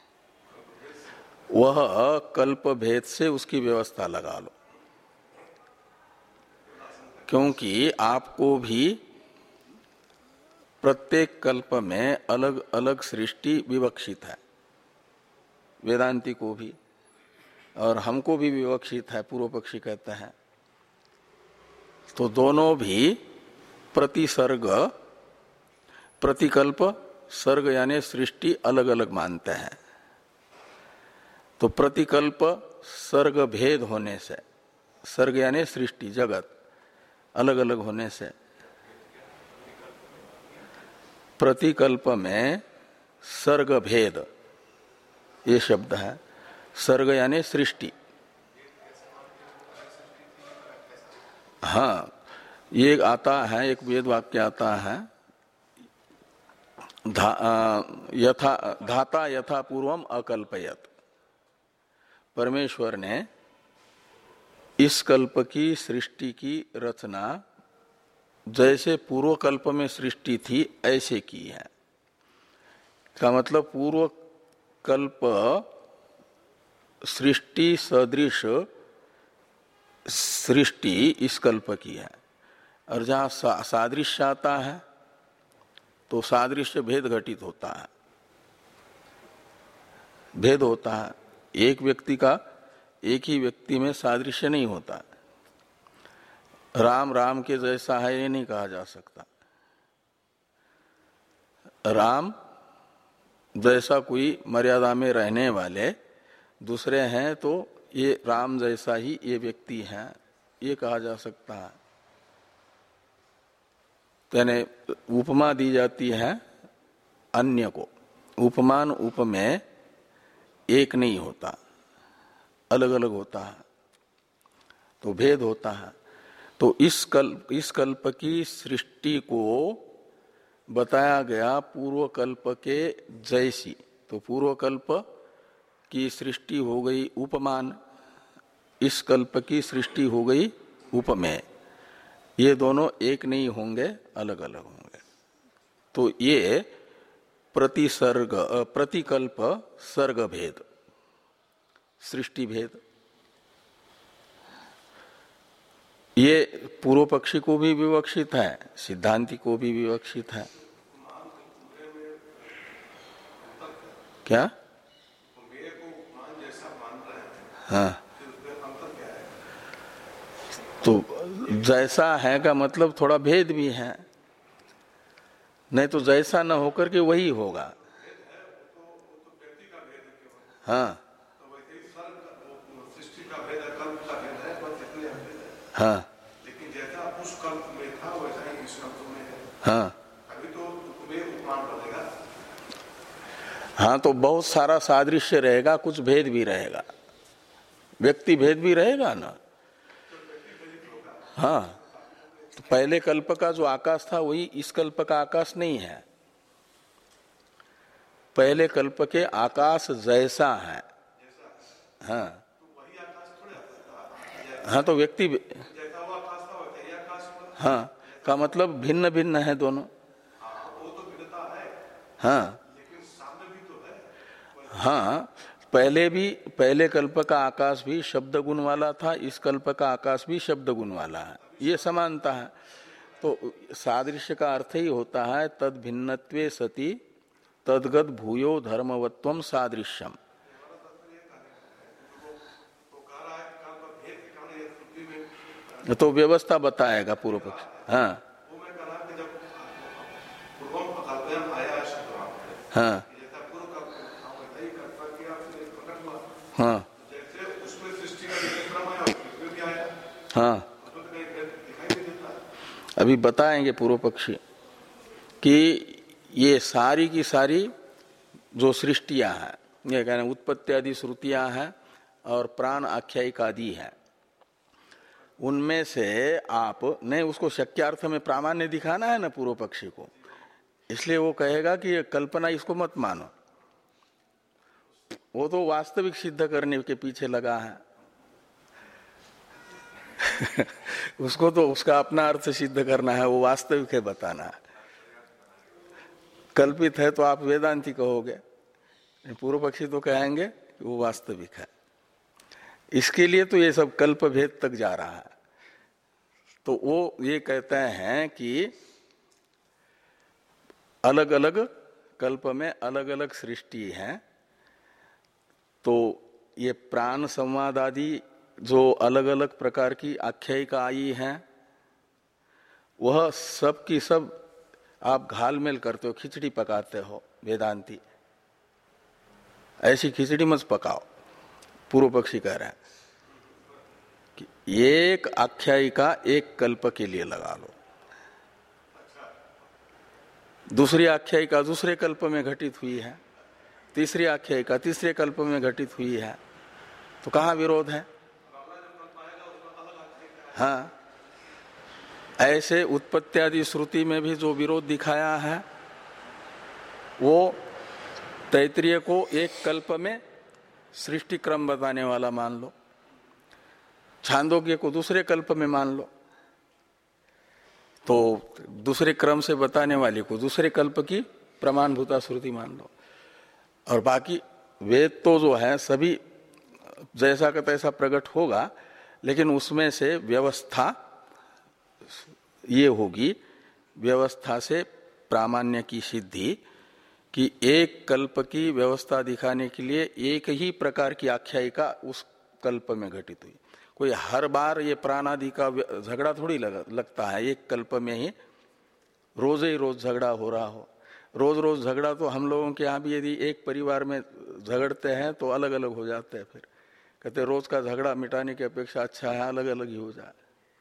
वह कल्प भेद से उसकी व्यवस्था लगा लो, क्योंकि आपको भी प्रत्येक कल्प में अलग अलग सृष्टि विवक्षित है, वेदांती को भी और हमको भी विवक्षित है, पूर्व पक्षी कहते हैं। तो दोनों भी प्रतिसर्ग प्रतिकल्प सर्ग यानी सृष्टि अलग अलग मानते हैं। तो प्रतिकल्प सर्ग भेद होने से, सर्ग यानी सृष्टि जगत अलग अलग होने से, प्रतिकल्प में सर्ग भेद ये शब्द है, सर्ग यानी सृष्टि। हाँ, ये आता है, एक वेद वाक्य आता है, धा, यथा धाता यथा पूर्वम अकल्पयत। परमेश्वर ने इस कल्प की सृष्टि की रचना जैसे पूर्व कल्प में सृष्टि थी ऐसे की है। का मतलब पूर्व कल्प सृष्टि सदृश सृष्टि इस कल्प की है, और जहाँ सा, सादृश्य आता है तो सादृश्य भेद घटित होता है, भेद होता है। एक व्यक्ति का एक ही व्यक्ति में सादृश्य नहीं होता। राम राम के जैसा है ये नहीं कहा जा सकता। राम जैसा कोई मर्यादा में रहने वाले दूसरे हैं तो ये राम जैसा ही ये व्यक्ति है ये कहा जा सकता है। यानी उपमा दी जाती है अन्य को, उपमान उपमेय एक नहीं होता, अलग अलग होता है, तो भेद होता है। तो इस कल्प इस कल्प की सृष्टि को बताया गया पूर्व कल्प के जैसी, तो पूर्व कल्प की सृष्टि हो गई उपमान, इस कल्प की सृष्टि हो गई उपमेय। ये दोनों एक नहीं होंगे, अलग अलग होंगे। तो ये प्रतिसर्ग प्रतिकल्प सर्ग भेद, सृष्टि भेद, ये पूर्व पक्षी को भी विवक्षित है, सिद्धांति को भी विवक्षित है। क्या? हाँ, तो जैसा है का मतलब थोड़ा भेद भी है, नहीं तो जैसा न होकर के वही होगा। हाँ हाँ, लेकिन जैसा उस कल्प में था वैसा ही इस कल्प में है। हाँ अभी तो तुम्हें उपमान पड़ेगा। हाँ, तो बहुत सारा सादृश्य रहेगा, कुछ भेद भी रहेगा, व्यक्ति भेद भी रहेगा ना। हाँ, तो पहले कल्प का जो आकाश था वही इस कल्प का आकाश नहीं है। पहले कल्प के आकाश जैसा है। हाँ हाँ, तो व्यक्ति हाँ का मतलब भिन्न भिन्न है दोनों। हाँ हाँ, पहले भी पहले कल्प का आकाश भी शब्द गुण वाला था, इस कल्प का आकाश भी शब्द गुण वाला है, ये समानता है। तो सादृश्य का अर्थ ही होता है तद भिन्नत्वे सति तद्गत भूयो धर्मवत्वम सादृश्यम। तो व्यवस्था बताएगा पूर्व पक्ष। हाँ हाँ हाँ हाँ, अभी बताएंगे पूर्व पक्षी कि ये सारी की सारी जो सृष्टियां हैं, ये कहना उत्पत्ति आदि श्रुतियां हैं और प्राण आख्यायिक आदि है, उनमें से आप नहीं उसको शक्यार्थ में प्रामाण्य दिखाना है ना पूर्व पक्षी को, इसलिए वो कहेगा कि ये कल्पना, इसको मत मानो, वो तो वास्तविक सिद्ध करने के पीछे लगा है। उसको तो उसका अपना अर्थ सिद्ध करना है, वो वास्तविक है बताना है। कल्पित है तो आप वेदांती कहोगे, पूर्व पक्षी तो कहेंगे कि वो वास्तविक है। इसके लिए तो ये सब कल्प भेद तक जा रहा है। तो वो ये कहते हैं कि अलग अलग कल्प में अलग अलग सृष्टि है, तो ये प्राण संवाद आदि जो अलग अलग प्रकार की आख्यायिका आई है, वह सब की सब आप घालमेल करते हो, खिचड़ी पकाते हो वेदांती। ऐसी खिचड़ी मत पकाओ, पूर्व पक्षी कह रहे हैं कि एक आख्यायिका एक कल्प के लिए लगा लो, दूसरी आख्यायिका दूसरे कल्प में घटित हुई है, तीसरी आख्यायिका तीसरे कल्प में घटित हुई है, तो कहाँ विरोध है? हाँ, ऐसे उत्पत्ति आदि श्रुति में भी जो विरोध दिखाया है वो तैत्रीय को एक कल्प में सृष्टि क्रम बताने वाला मान लो, छांदोग्य को दूसरे कल्प में मान लो, तो दूसरे क्रम से बताने वाले को दूसरे कल्प की प्रमाणभूता श्रुति मान लो। और बाकी वेद तो जो है सभी जैसा का तैसा प्रकट होगा, लेकिन उसमें से व्यवस्था ये होगी, व्यवस्था से प्रामाण्य की सिद्धि, कि एक कल्प की व्यवस्था दिखाने के लिए एक ही प्रकार की आख्यायिका उस कल्प में घटित हुई। कोई हर बार ये प्राणादि का झगड़ा थोड़ी लग, लगता है, एक कल्प में ही रोज ही रोज झगड़ा हो रहा हो। रोज रोज झगड़ा तो हम लोगों के यहाँ भी यदि एक परिवार में झगड़ते हैं तो अलग अलग हो जाते हैं। फिर कहते रोज का झगड़ा मिटाने की अपेक्षा अच्छा है अलग अलग ही हो जाए।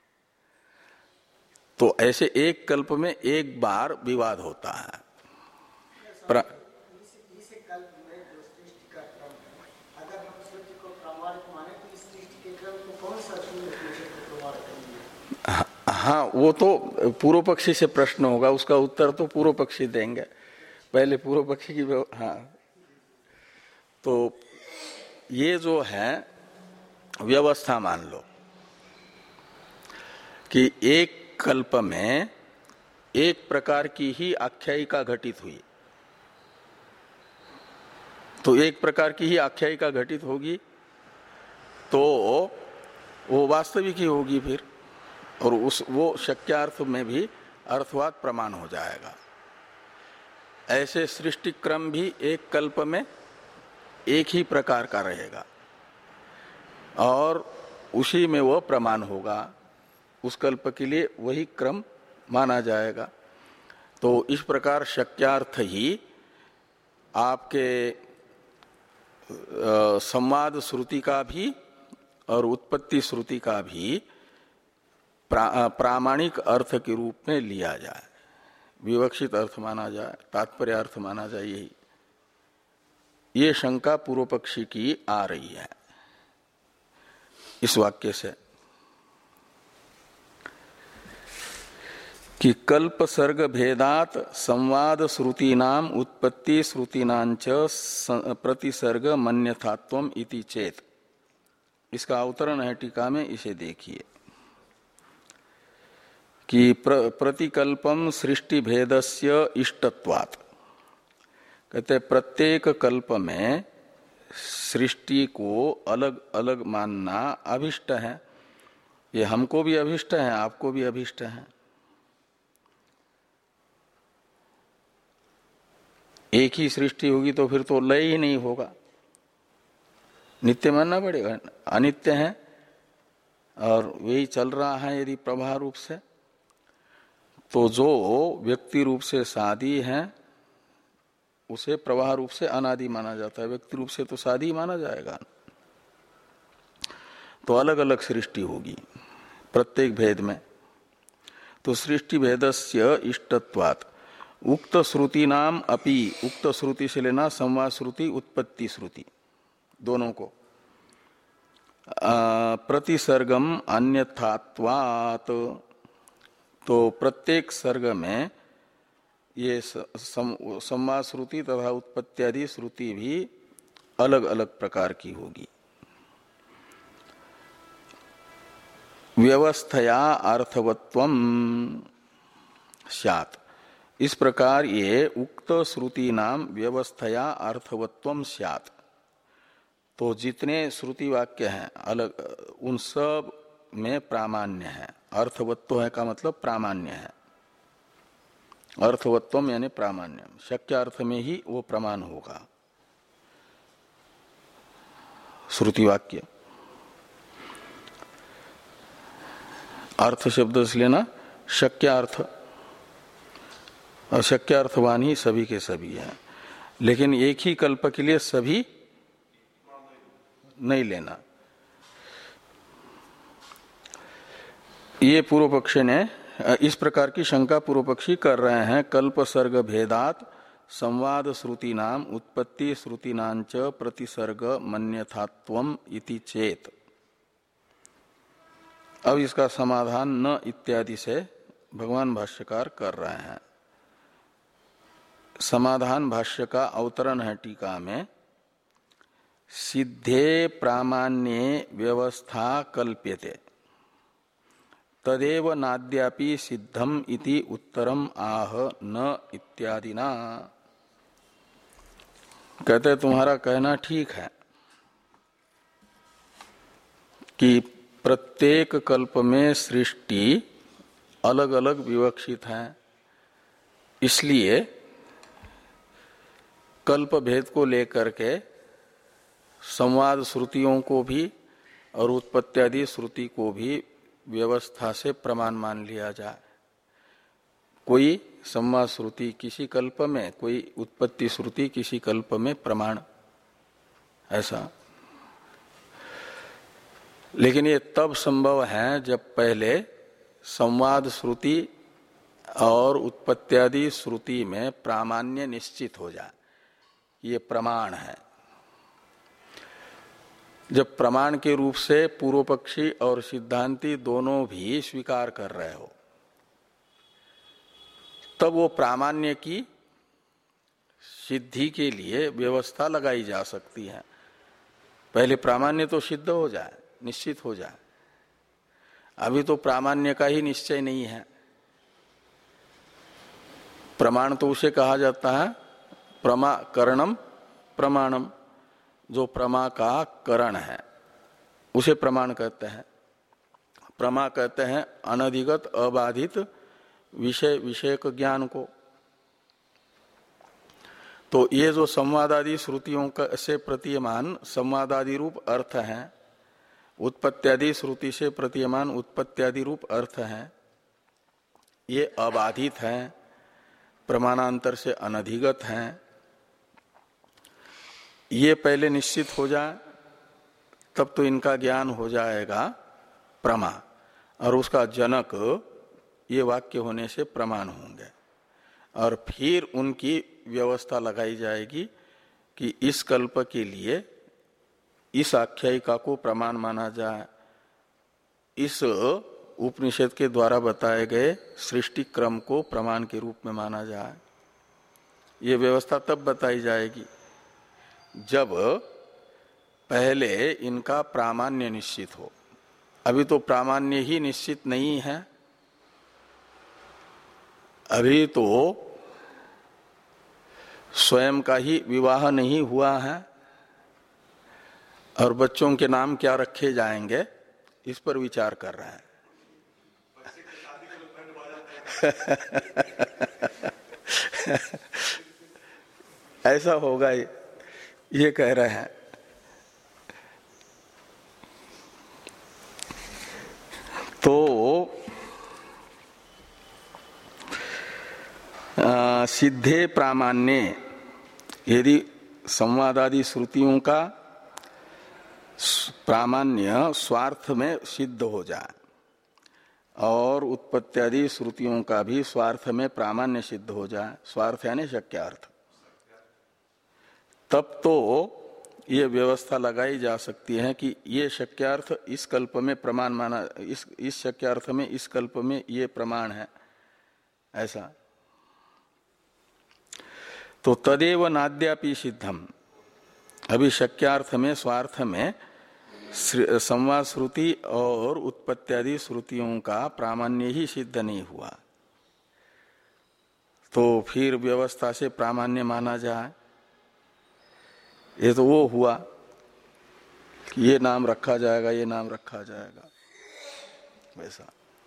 तो ऐसे एक कल्प में एक बार विवाद होता है। प्र... हाँ, वो तो पूर्व पक्षी से प्रश्न होगा, उसका उत्तर तो पूर्व पक्षी देंगे। पहले पूर्व पक्षी की हाँ, तो ये जो है व्यवस्था मान लो कि एक कल्प में एक प्रकार की ही आख्यायिका घटित हुई, तो एक प्रकार की ही आख्यायिका घटित होगी तो वो वास्तविक ही होगी फिर, और उस वो शक्यार्थ में भी अर्थवाद प्रमाण हो जाएगा। ऐसे सृष्टि क्रम भी एक कल्प में एक ही प्रकार का रहेगा और उसी में वह प्रमाण होगा, उस कल्प के लिए वही क्रम माना जाएगा। तो इस प्रकार शक्यार्थ ही आपके संवाद श्रुति का भी और उत्पत्ति श्रुति का भी प्रा, प्रामाणिक अर्थ के रूप में लिया जाए, विवक्षित अर्थ माना जाए, तात्पर्य अर्थ माना जाए। यही ये शंका पूर्व पक्षी की आ रही है इस वाक्य से कि कल्प सर्ग भेदात संवाद श्रुतीनाम उत्पत्ति श्रुतीनांच प्रतिसर्ग मन्यथात्वम इति चेत। इसका अवतरण है टीका में, इसे देखिए कि प्र, प्रतिकल्पम सृष्टि भेदस्य इष्टत्वात्। कहते प्रत्येक कल्प में सृष्टि को अलग अलग मानना अभिष्ट है। ये हमको भी अभिष्ट है, आपको भी अभिष्ट है। एक ही सृष्टि होगी तो फिर तो लय ही नहीं होगा, नित्य मानना पड़ेगा। अनित्य है और वही चल रहा है यदि प्रवाह रूप से, तो जो व्यक्ति रूप से सादी है उसे प्रवाह रूप से अनादि माना जाता है, व्यक्ति रूप से तो सादी माना जाएगा। तो अलग अलग सृष्टि होगी प्रत्येक भेद में। तो सृष्टि भेदस्य इष्टत्वात् उक्त श्रुति नाम अपि, उक्त श्रुति से लेना संवाद श्रुति उत्पत्ति श्रुति दोनों को, प्रतिसर्गम अन्यथात्वात्। तो प्रत्येक सर्ग में ये संवाद श्रुति तथा उत्पत्त्यादि श्रुति भी अलग अलग प्रकार की होगी। व्यवस्थया अर्थवत्वम स्यात्। इस प्रकार ये उक्त श्रुति नाम व्यवस्थया अर्थवत्वम स्यात्। तो जितने श्रुति वाक्य हैं अलग, उन सब में प्रामाण्य है। अर्थवत्व है का मतलब प्रामाण्य है। अर्थवत्वम यानी प्रामाण्य, शक्य अर्थ में ही वो प्रमाण होगा श्रुति वाक्य। अर्थ शब्द से लेना शक्य अर्थ, और शक्य अर्थवान ही सभी के सभी है, लेकिन एक ही कल्प के लिए सभी नहीं लेना। ये पूर्व पक्षी ने इस प्रकार की शंका पूर्व पक्षी कर रहे हैं। कल्प सर्ग भेदात संवाद श्रुति नाम उत्पत्ति श्रुतिनांच प्रतिसर्ग मन्यथात्वम इति चेत। अब इसका समाधान न इत्यादि से भगवान भाष्यकार कर रहे हैं। समाधान भाष्य का अवतरण है टीका में, सिद्धे प्रामाण्ये व्यवस्था कल्प्यते तदेव नाद्यापि सिद्धम इति उत्तरम आह न इत्यादिना। कहते तुम्हारा कहना ठीक है कि प्रत्येक कल्प में सृष्टि अलग अलग विवक्षित है, इसलिए कल्प भेद को लेकर के संवाद श्रुतियों को भी और उत्पत्त्यादि श्रुति को भी व्यवस्था से प्रमाण मान लिया जाए। कोई संवाद श्रुति किसी कल्प में, कोई उत्पत्ति श्रुति किसी कल्प में प्रमाण, ऐसा। लेकिन ये तब संभव है जब पहले संवाद श्रुति और उत्पत्त्यादि श्रुति में प्रामाण्य निश्चित हो जाए, ये प्रमाण है। जब प्रमाण के रूप से पूर्व पक्षी और सिद्धांती दोनों भी स्वीकार कर रहे हो, तब वो प्रामाण्य की सिद्धि के लिए व्यवस्था लगाई जा सकती है। पहले प्रामाण्य तो सिद्ध हो जाए, निश्चित हो जाए। अभी तो प्रामाण्य का ही निश्चय नहीं है। प्रमाण तो उसे कहा जाता है प्रमा करणम प्रमाणम, जो प्रमा का करण है उसे प्रमाण कहते हैं। प्रमा कहते हैं अनधिगत अबाधित विषय विषयक ज्ञान को। तो ये जो संवादादि श्रुतियों से प्रतीयमान संवादादि रूप अर्थ है, उत्पत्त्यादि श्रुति से प्रतीयमान उत्पत्त्यादि रूप अर्थ है, ये अबाधित है, प्रमाणांतर से अनधिगत हैं। ये पहले निश्चित हो जाए तब तो इनका ज्ञान हो जाएगा प्रमा, और उसका जनक ये वाक्य होने से प्रमाण होंगे। और फिर उनकी व्यवस्था लगाई जाएगी कि इस कल्प के लिए इस आख्यायिका को प्रमाण माना जाए, इस उपनिषद के द्वारा बताए गए सृष्टि क्रम को प्रमाण के रूप में माना जाए। ये व्यवस्था तब बताई जाएगी जब पहले इनका प्रामाण्य निश्चित हो। अभी तो प्रामाण्य ही निश्चित नहीं है। अभी तो स्वयं का ही विवाह नहीं हुआ है और बच्चों के नाम क्या रखे जाएंगे इस पर विचार कर रहे हैं। ऐसा होगा ये, ये कह रहे हैं। तो आ, सिद्धे प्रामाण्य यदि संवादादि श्रुतियों का प्रामाण्य स्वार्थ में सिद्ध हो जाए और उत्पत्त्यादि श्रुतियों का भी स्वार्थ में प्रामाण्य सिद्ध हो जाए, स्वार्थ यानी शक्यार्थ, तब तो ये व्यवस्था लगाई जा सकती है कि ये शक्यार्थ इस कल्प में प्रमाण माना, इस इस शक्यार्थ में इस कल्प में ये प्रमाण है, ऐसा। तो तदेव नाद्यापि सिद्धम, अभी शक्यार्थ में स्वार्थ में संवाद श्रुति और उत्पत्त्यादि श्रुतियों का प्रामाण्य ही सिद्ध नहीं हुआ, तो फिर व्यवस्था से प्रामाण्य माना जाए। ये तो वो हुआ कि ये नाम रखा जाएगा, ये नाम रखा जाएगा, वैसा।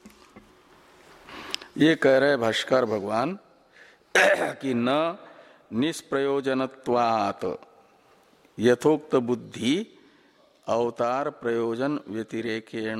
ये कह रहे भाष्कर भगवान कि न निष्प्रयोजनत्वात् यथोक्त बुद्धि अवतार प्रयोजन व्यतिरेकेण।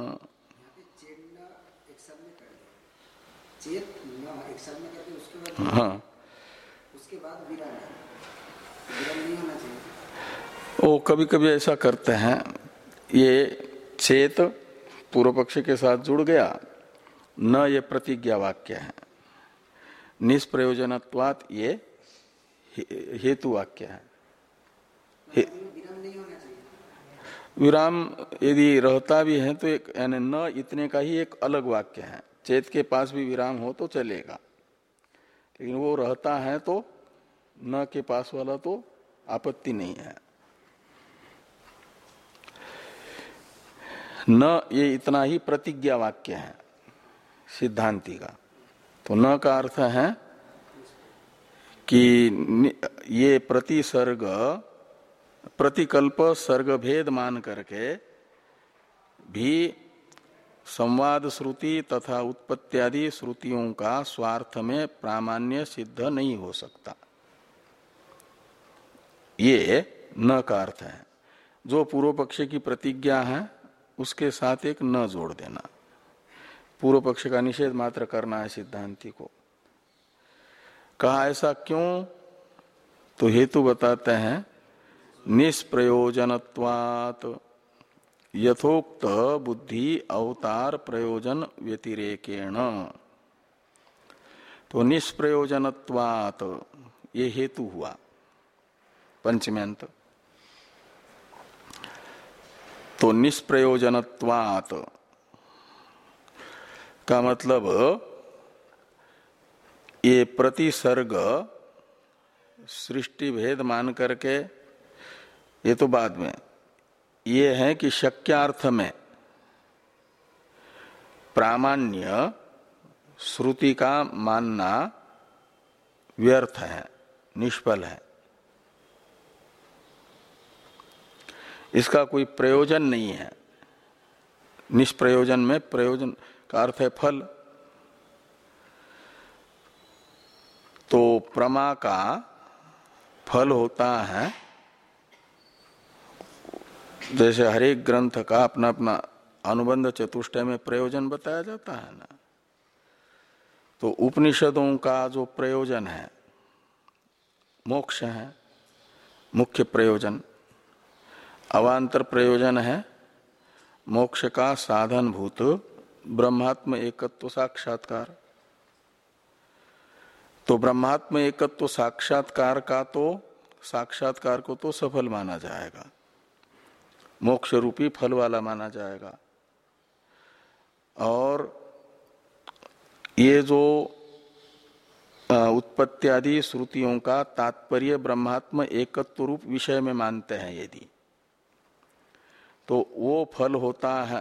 हाँ, उसके बाद विराम नहीं होना चाहिए। वो कभी कभी ऐसा करते हैं, ये चेत पूर्व पक्ष के साथ जुड़ गया, न ये प्रतिज्ञा वाक्य है, निष्प्रयोजनत्वात् ये हेतु वाक्य है। हे, विराम यदि रहता भी है तो एक यानी न इतने का ही एक अलग वाक्य है। चेत के पास भी विराम हो तो चलेगा, लेकिन वो रहता है तो न के पास वाला तो आपत्ति नहीं है। न ये इतना ही प्रतिज्ञा वाक्य है सिद्धांति का। तो न का अर्थ है कि ये प्रतिसर्ग प्रतिकल्प सर्ग भेद मान करके भी संवाद श्रुति तथा उत्पत्त्यादि श्रुतियों का स्वार्थ में प्रामाण्य सिद्ध नहीं हो सकता, ये न का अर्थ है। जो पूर्व पक्ष की प्रतिज्ञा है उसके साथ एक न जोड़ देना, पूर्व पक्ष का निषेध मात्र करना है सिद्धांति को। कहा ऐसा क्यों? तो हेतु बताते हैं निष्प्रयोजनत्वात् यथोक्त बुद्धि अवतार प्रयोजन व्यतिरेकेण। तो निष्प्रयोजनत्वात् ये हेतु हुआ पंचम्यंत। तो निष्प्रयोजनत्वात् का मतलब ये प्रतिसर्ग सृष्टि भेद मान करके, ये तो बाद में, ये है कि शक्यार्थ में प्रामाण्य श्रुति का मानना व्यर्थ है, निष्फल है, इसका कोई प्रयोजन नहीं है। निष्प्रयोजन में प्रयोजन का अर्थ है फल। तो प्रमा का फल होता है, जैसे हरेक ग्रंथ का अपना अपना अनुबंध चतुष्टय में प्रयोजन बताया जाता है ना। तो उपनिषदों का जो प्रयोजन है मोक्ष है, मुख्य प्रयोजन। अवांतर प्रयोजन है मोक्ष का साधन भूत ब्रह्मात्म एकत्व साक्षात्कार। तो ब्रह्मात्म एकत्व साक्षात्कार का तो साक्षात्कार को तो सफल माना जाएगा, मोक्ष रूपी फल वाला माना जाएगा। और ये जो उत्पत्ति आदि श्रुतियों का तात्पर्य ब्रह्मात्म एकत्व रूप विषय में मानते हैं यदि, तो वो फल होता है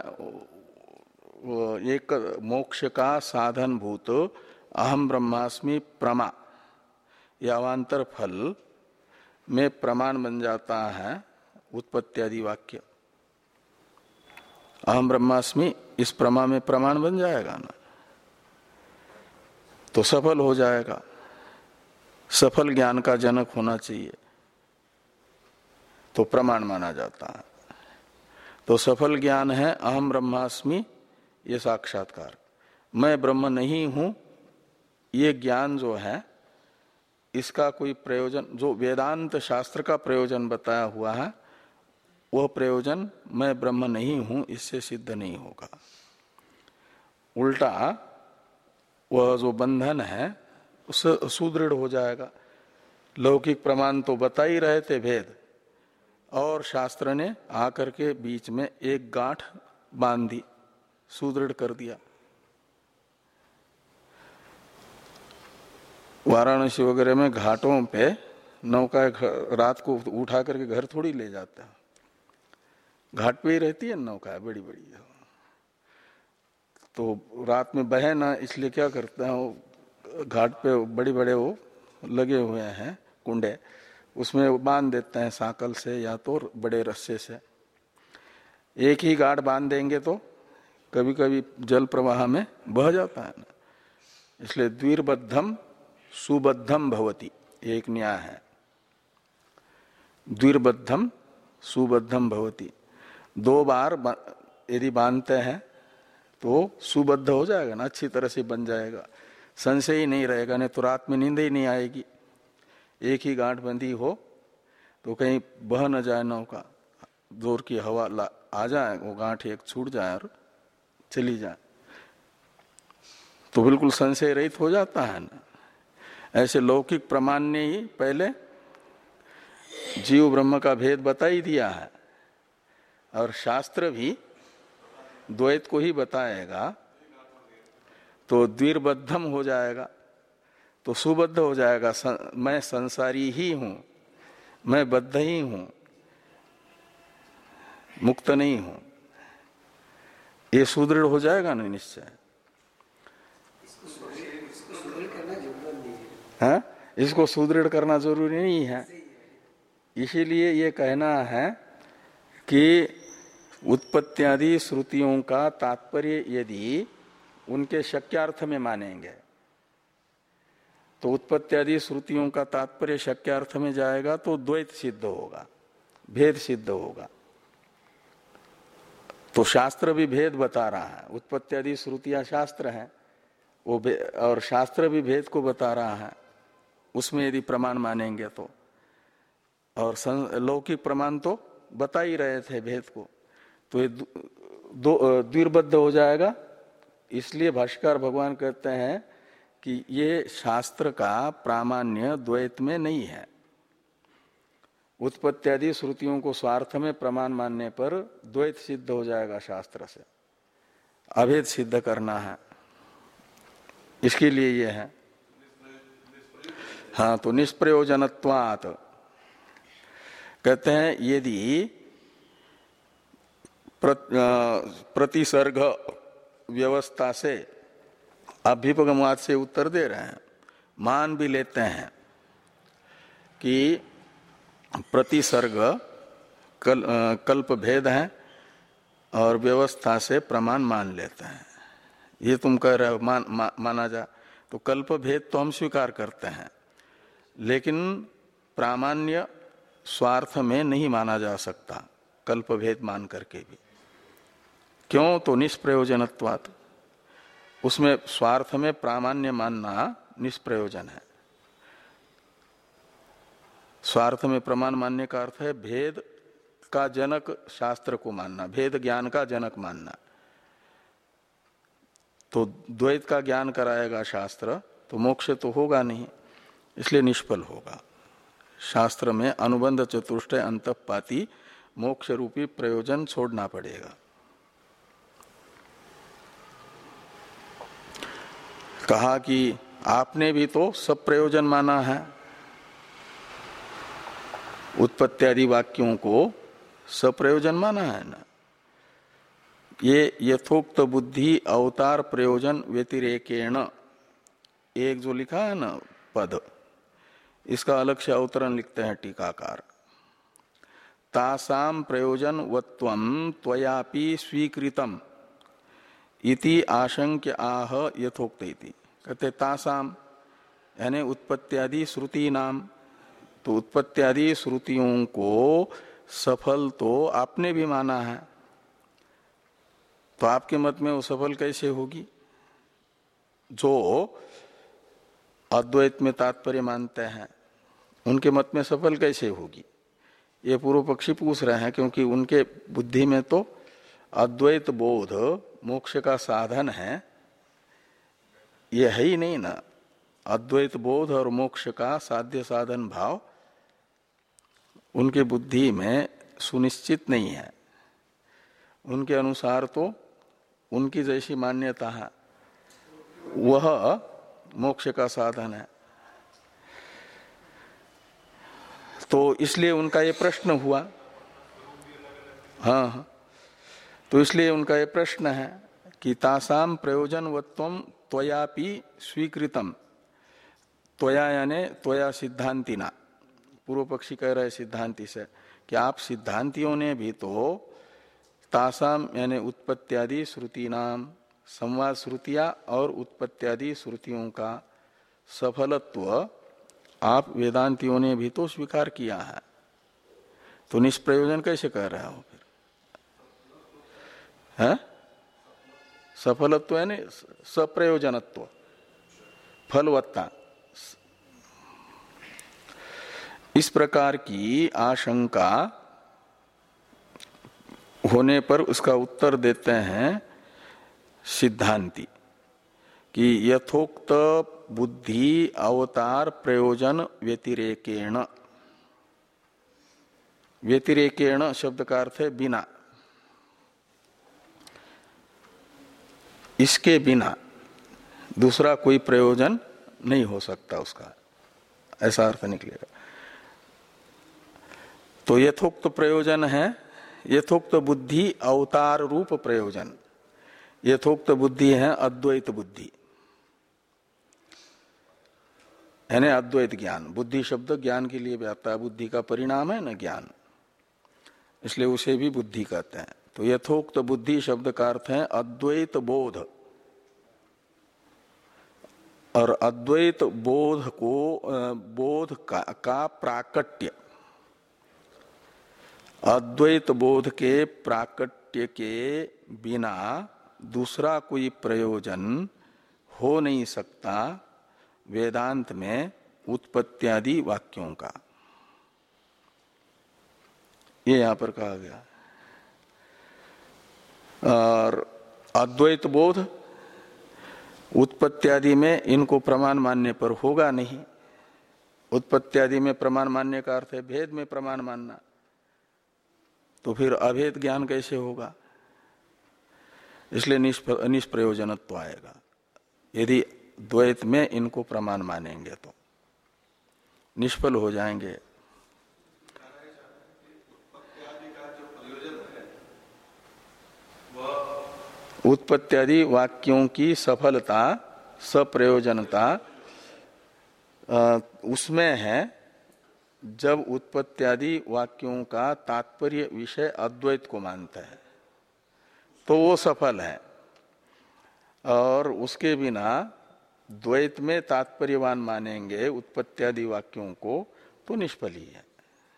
एक मोक्ष का साधन भूत अहम ब्रह्मास्मि प्रमा, यह अवांतर फल में प्रमाण बन जाता है उत्पत्ति आदि वाक्य। अहम ब्रह्मास्मि इस प्रमा में प्रमाण बन जाएगा ना, तो सफल हो जाएगा। सफल ज्ञान का जनक होना चाहिए तो प्रमाण माना जाता है। तो सफल ज्ञान है अहम ब्रह्मास्मि, ये साक्षात्कार। मैं ब्रह्म नहीं हूं, ये ज्ञान जो है इसका कोई प्रयोजन, जो वेदांत शास्त्र का प्रयोजन बताया हुआ है, वह प्रयोजन मैं ब्रह्म नहीं हूं इससे सिद्ध नहीं होगा। उल्टा वह जो बंधन है उससे सुदृढ़ हो जाएगा। लौकिक प्रमाण तो बता ही रहे थे भेद, और शास्त्र ने आकर के बीच में एक गांठ बांध दी, सुदृढ़ कर दिया। वाराणसी वगैरह में घाटों पे नौका रात को उठा करके घर थोड़ी ले जाता है, घाट पे ही रहती है नौका बड़ी बड़ी। तो रात में बहे ना, इसलिए क्या करते हैं वो घाट पे बड़े बड़े वो लगे हुए हैं कुंडे, उसमें वो बांध देते हैं साकल से या तो बड़े रस्से से। एक ही गांठ बांध देंगे तो कभी कभी जल प्रवाह में बह जाता है ना, इसलिए द्विर्बद्धम सुबद्धम भवति, एक न्याय है। द्विर्बद्धम सुबद्धम भवति, दो बार यदि बांधते हैं तो सुबद्ध हो जाएगा ना, अच्छी तरह से बन जाएगा, संशय ही नहीं रहेगा। नहीं तो रात में नींद ही नहीं आएगी। एक ही गांठ बंधी हो तो कहीं बह न जाए नौका, जोर की हवा आ जाए, वो गांठ एक छूट जाए और चली जाए, तो बिल्कुल संशय रहित हो जाता है ना। ऐसे लौकिक प्रमाण ने ही पहले जीव ब्रह्म का भेद बता ही दिया है, और शास्त्र भी द्वैत को ही बताएगा, तो द्विर्बद्धम हो जाएगा, तो सुबद्ध हो जाएगा। मैं संसारी ही हूं, मैं बद्ध ही हूं, मुक्त नहीं हूं, ये सुदृढ़ हो जाएगा ना निश्चय। हाँ, इसको सुदृढ़ करना जरूरी नहीं है। इसीलिए ये कहना है कि उत्पत्त्यादि श्रुतियों का तात्पर्य यदि उनके शक्यार्थ में मानेंगे तो उत्पत्त्यादि श्रुतियों का तात्पर्य शक्यार्थ में जाएगा तो द्वैत सिद्ध होगा, भेद सिद्ध होगा। तो शास्त्र भी भेद बता रहा है, उत्पत्ति आदि श्रुतियां शास्त्र है वो, और शास्त्र भी भेद को बता रहा है, उसमें यदि प्रमाण मानेंगे तो, और लौकिक प्रमाण तो बता ही रहे थे भेद को, तो ये दो द्विबद्ध हो जाएगा। इसलिए भाष्यकार भगवान कहते हैं कि ये शास्त्र का प्रामाण्य द्वैत में नहीं है। उत्पत्ति आदि श्रुतियों को स्वार्थ में प्रमाण मानने पर द्वैत सिद्ध हो जाएगा, शास्त्र से अभेद सिद्ध करना है, इसके लिए ये है। हाँ, तो निष्प्रयोजनत्वात् कहते हैं यदि प्रतिसर्ग व्यवस्था से अभ्युपगमवाद से उत्तर दे रहे हैं, मान भी लेते हैं कि प्रतिसर्ग कल, कल्प भेद है और व्यवस्था से प्रमाण मान लेते हैं, ये तुम कह रहे हो मान, मा, माना जा, तो कल्प भेद तो हम स्वीकार करते हैं, लेकिन प्रामाण्य स्वार्थ में नहीं माना जा सकता कल्प भेद मान करके भी। क्यों? तो निष्प्रयोजनत्वात्, उसमें स्वार्थ में प्रामाण्य मानना निष्प्रयोजन है। स्वार्थ में प्रमाण मानने का अर्थ है भेद का जनक शास्त्र को मानना, भेद ज्ञान का जनक मानना। तो द्वैत का ज्ञान कराएगा शास्त्र तो मोक्ष तो होगा नहीं, इसलिए निष्फल होगा। शास्त्र में अनुबंध चतुष्टय अंतःपाती मोक्ष रूपी प्रयोजन छोड़ना पड़ेगा। कहा कि आपने भी तो सब प्रयोजन माना है, उत्पत्ति आदि वाक्यों को सब प्रयोजन माना है ना। ये यथोक्त बुद्धि अवतार प्रयोजन व्यतिरेकेण, एक जो लिखा है ना पद, इसका अलग से अवतरण लिखते हैं टीकाकार। तासाम प्रयोजन वत्वम त्वयापि स्वीकृतम इति आशंक्य आह यथोक्त इति। कहते तासाम यानी उत्पत्त्यादि श्रुति नाम, तो उत्पत्त्यादि श्रुतियों को सफल तो आपने भी माना है, तो आपके मत में वो सफल कैसे होगी? जो अद्वैत में तात्पर्य मानते हैं उनके मत में सफल कैसे होगी? ये पूर्व पक्षी पूछ रहे हैं, क्योंकि उनके बुद्धि में तो अद्वैत बोध मोक्ष का साधन है, ये है ही नहीं ना। अद्वैत बोध और मोक्ष का साध्य साधन भाव उनके बुद्धि में सुनिश्चित नहीं है। उनके अनुसार तो उनकी जैसी मान्यता है वह मोक्ष का साधन है। तो इसलिए उनका ये प्रश्न हुआ। हाँ हाँ, तो इसलिए उनका ये प्रश्न है कि तासाम प्रयोजनवत्वम त्वयापि स्वीकृतम, त्वया यानी त्वया सिद्धांतिना, पूर्व पक्षी कह रहे सिद्धांति से कि आप सिद्धांतियों ने भी तो तासाम यानी उत्पत्त्यादि श्रुति नाम, संवाद श्रुतियां और उत्पत्त्यादि श्रुतियों का सफलत्व आप वेदांतियों ने भी तो स्वीकार किया है, तो निष्प्रयोजन कैसे कह रहे हो फिर? है सफलत्व यानी सप्रयोजनत्व, फलवत्ता। इस प्रकार की आशंका होने पर उसका उत्तर देते हैं सिद्धांति कि यथोक्त बुद्धि अवतार प्रयोजन व्यतिरेकेण, व्यतिरेकेण शब्द का अर्थ है बिना, इसके बिना दूसरा कोई प्रयोजन नहीं हो सकता उसका, ऐसा अर्थ निकलेगा। तो यथोक्त प्रयोजन है यथोक्त बुद्धि अवतार रूप प्रयोजन। यथोक्त बुद्धि है अद्वैत बुद्धि, यानी अद्वैत ज्ञान। बुद्धि शब्द ज्ञान के लिए भी आता है, बुद्धि का परिणाम है ना ज्ञान, इसलिए उसे भी बुद्धि कहते हैं। तो यथोक्त बुद्धि शब्द का अर्थ है अद्वैत बोध, और अद्वैत बोध को बोध का, का प्राकट्य, अद्वैत बोध के प्राकट्य औत्पत्य के बिना दूसरा कोई प्रयोजन हो नहीं सकता वेदांत में उत्पत्त्यादि वाक्यों का, ये यहां पर कहा गया। और अद्वैत बोध उत्पत्त्यादि में इनको प्रमाण मानने पर होगा नहीं। उत्पत्त्यादि में प्रमाण मानने का अर्थ है भेद में प्रमाण मानना, तो फिर अभेद ज्ञान कैसे होगा? इसलिए निष्प्रयोजनत्व आएगा यदि द्वैत में इनको प्रमाण मानेंगे तो निष्फल हो जाएंगे। उत्पत्त्यादि वाक्यों की सफलता सप्रयोजनता उसमें है जब उत्पत्त्यादि वाक्यों का तात्पर्य विषय अद्वैत को मानता है तो वो सफल है, और उसके बिना द्वैत में तात्पर्यवान मानेंगे उत्पत्त्यादि वाक्यों को तो निष्फल ही है।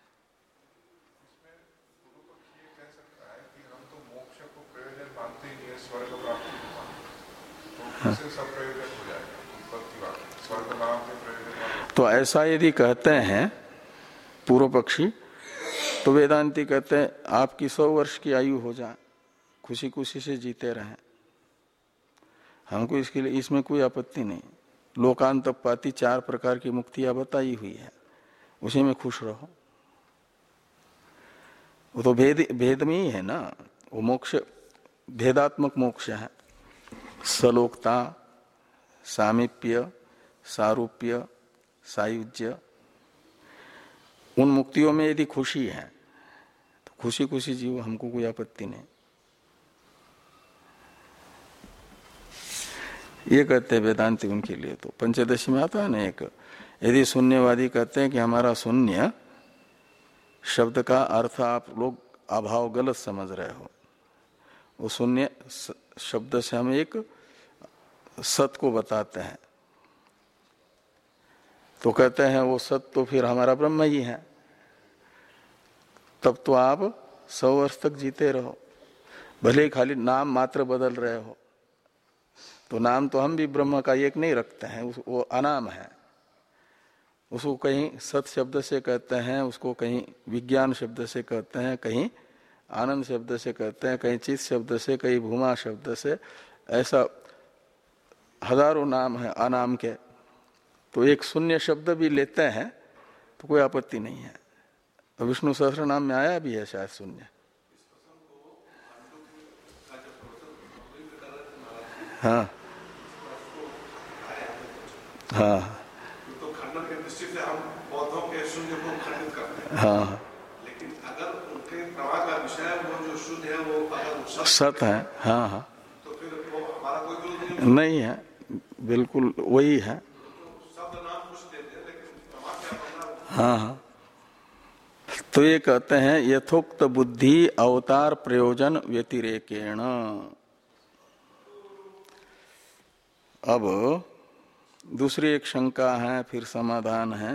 तो ऐसा यदि कहते हैं पूर्व पक्षी, तो वेदांती कहते हैं आपकी सौ वर्ष की आयु हो जाए, खुशी खुशी से जीते रहें, हमको इसके लिए इसमें कोई आपत्ति नहीं। लोकांतपाती चार प्रकार की मुक्तियां बताई हुई है, उसी में खुश रहो। वो तो भेद भेद में ही है ना, वो मोक्ष भेदात्मक मोक्ष है। सलोकता, सामीप्य, सारूप्य, सायुज्य, उन मुक्तियों में यदि खुशी है तो खुशी खुशी जीव, हमको कोई आपत्ति नहीं। ये कहते हैं वेदांति उनके लिए। तो पंचदशी में आता है ना एक, यदि शून्यवादी कहते हैं कि हमारा शून्य शब्द का अर्थ आप लोग अभाव गलत समझ रहे हो, वो शून्य शब्द से हम एक सत को बताते हैं, तो कहते हैं वो सत तो फिर हमारा ब्रह्म ही है, तब तो आप सौ वर्ष तक जीते रहो, भले खाली नाम मात्र बदल रहे हो। तो नाम तो हम भी ब्रह्म का एक नहीं रखते हैं, वो अनाम है। उसको कहीं सत शब्द से कहते हैं, उसको कहीं विज्ञान शब्द से कहते हैं, कहीं आनंद शब्द से कहते हैं, कहीं चित शब्द से, कहीं भूमा शब्द से, ऐसा हजारों नाम है अनाम के। तो एक शून्य शब्द भी लेते हैं तो कोई आपत्ति नहीं है। तो विष्णु सहस्त्र नाम में आया भी है शायद शून्य। हाँ हाँ तो खंडन की दृष्टि से हम बौद्धों के शून्य को खंडित करते हैं। हाँ, लेकिन अगर उनके प्रवाह का विषय वो जो शून्य है वो अगर सत है, हाँ हाँ, तो फिर वो हमारा कोई विरोध नहीं नहीं है, बिल्कुल वही है। शब्द नाम कुछ देते हैं लेकिन प्रवाह क्या बनना। हाँ हाँ, तो ये कहते हैं यथोक्त बुद्धि अवतार प्रयोजन व्यतिरेकेण। अब दूसरी एक शंका है, फिर समाधान है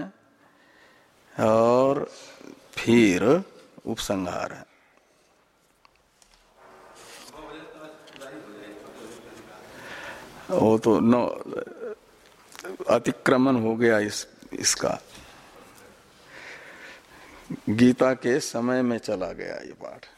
और फिर उपसंहार है। वो तो नौ अतिक्रमण हो गया इस इसका, गीता के समय में चला गया ये पाठ।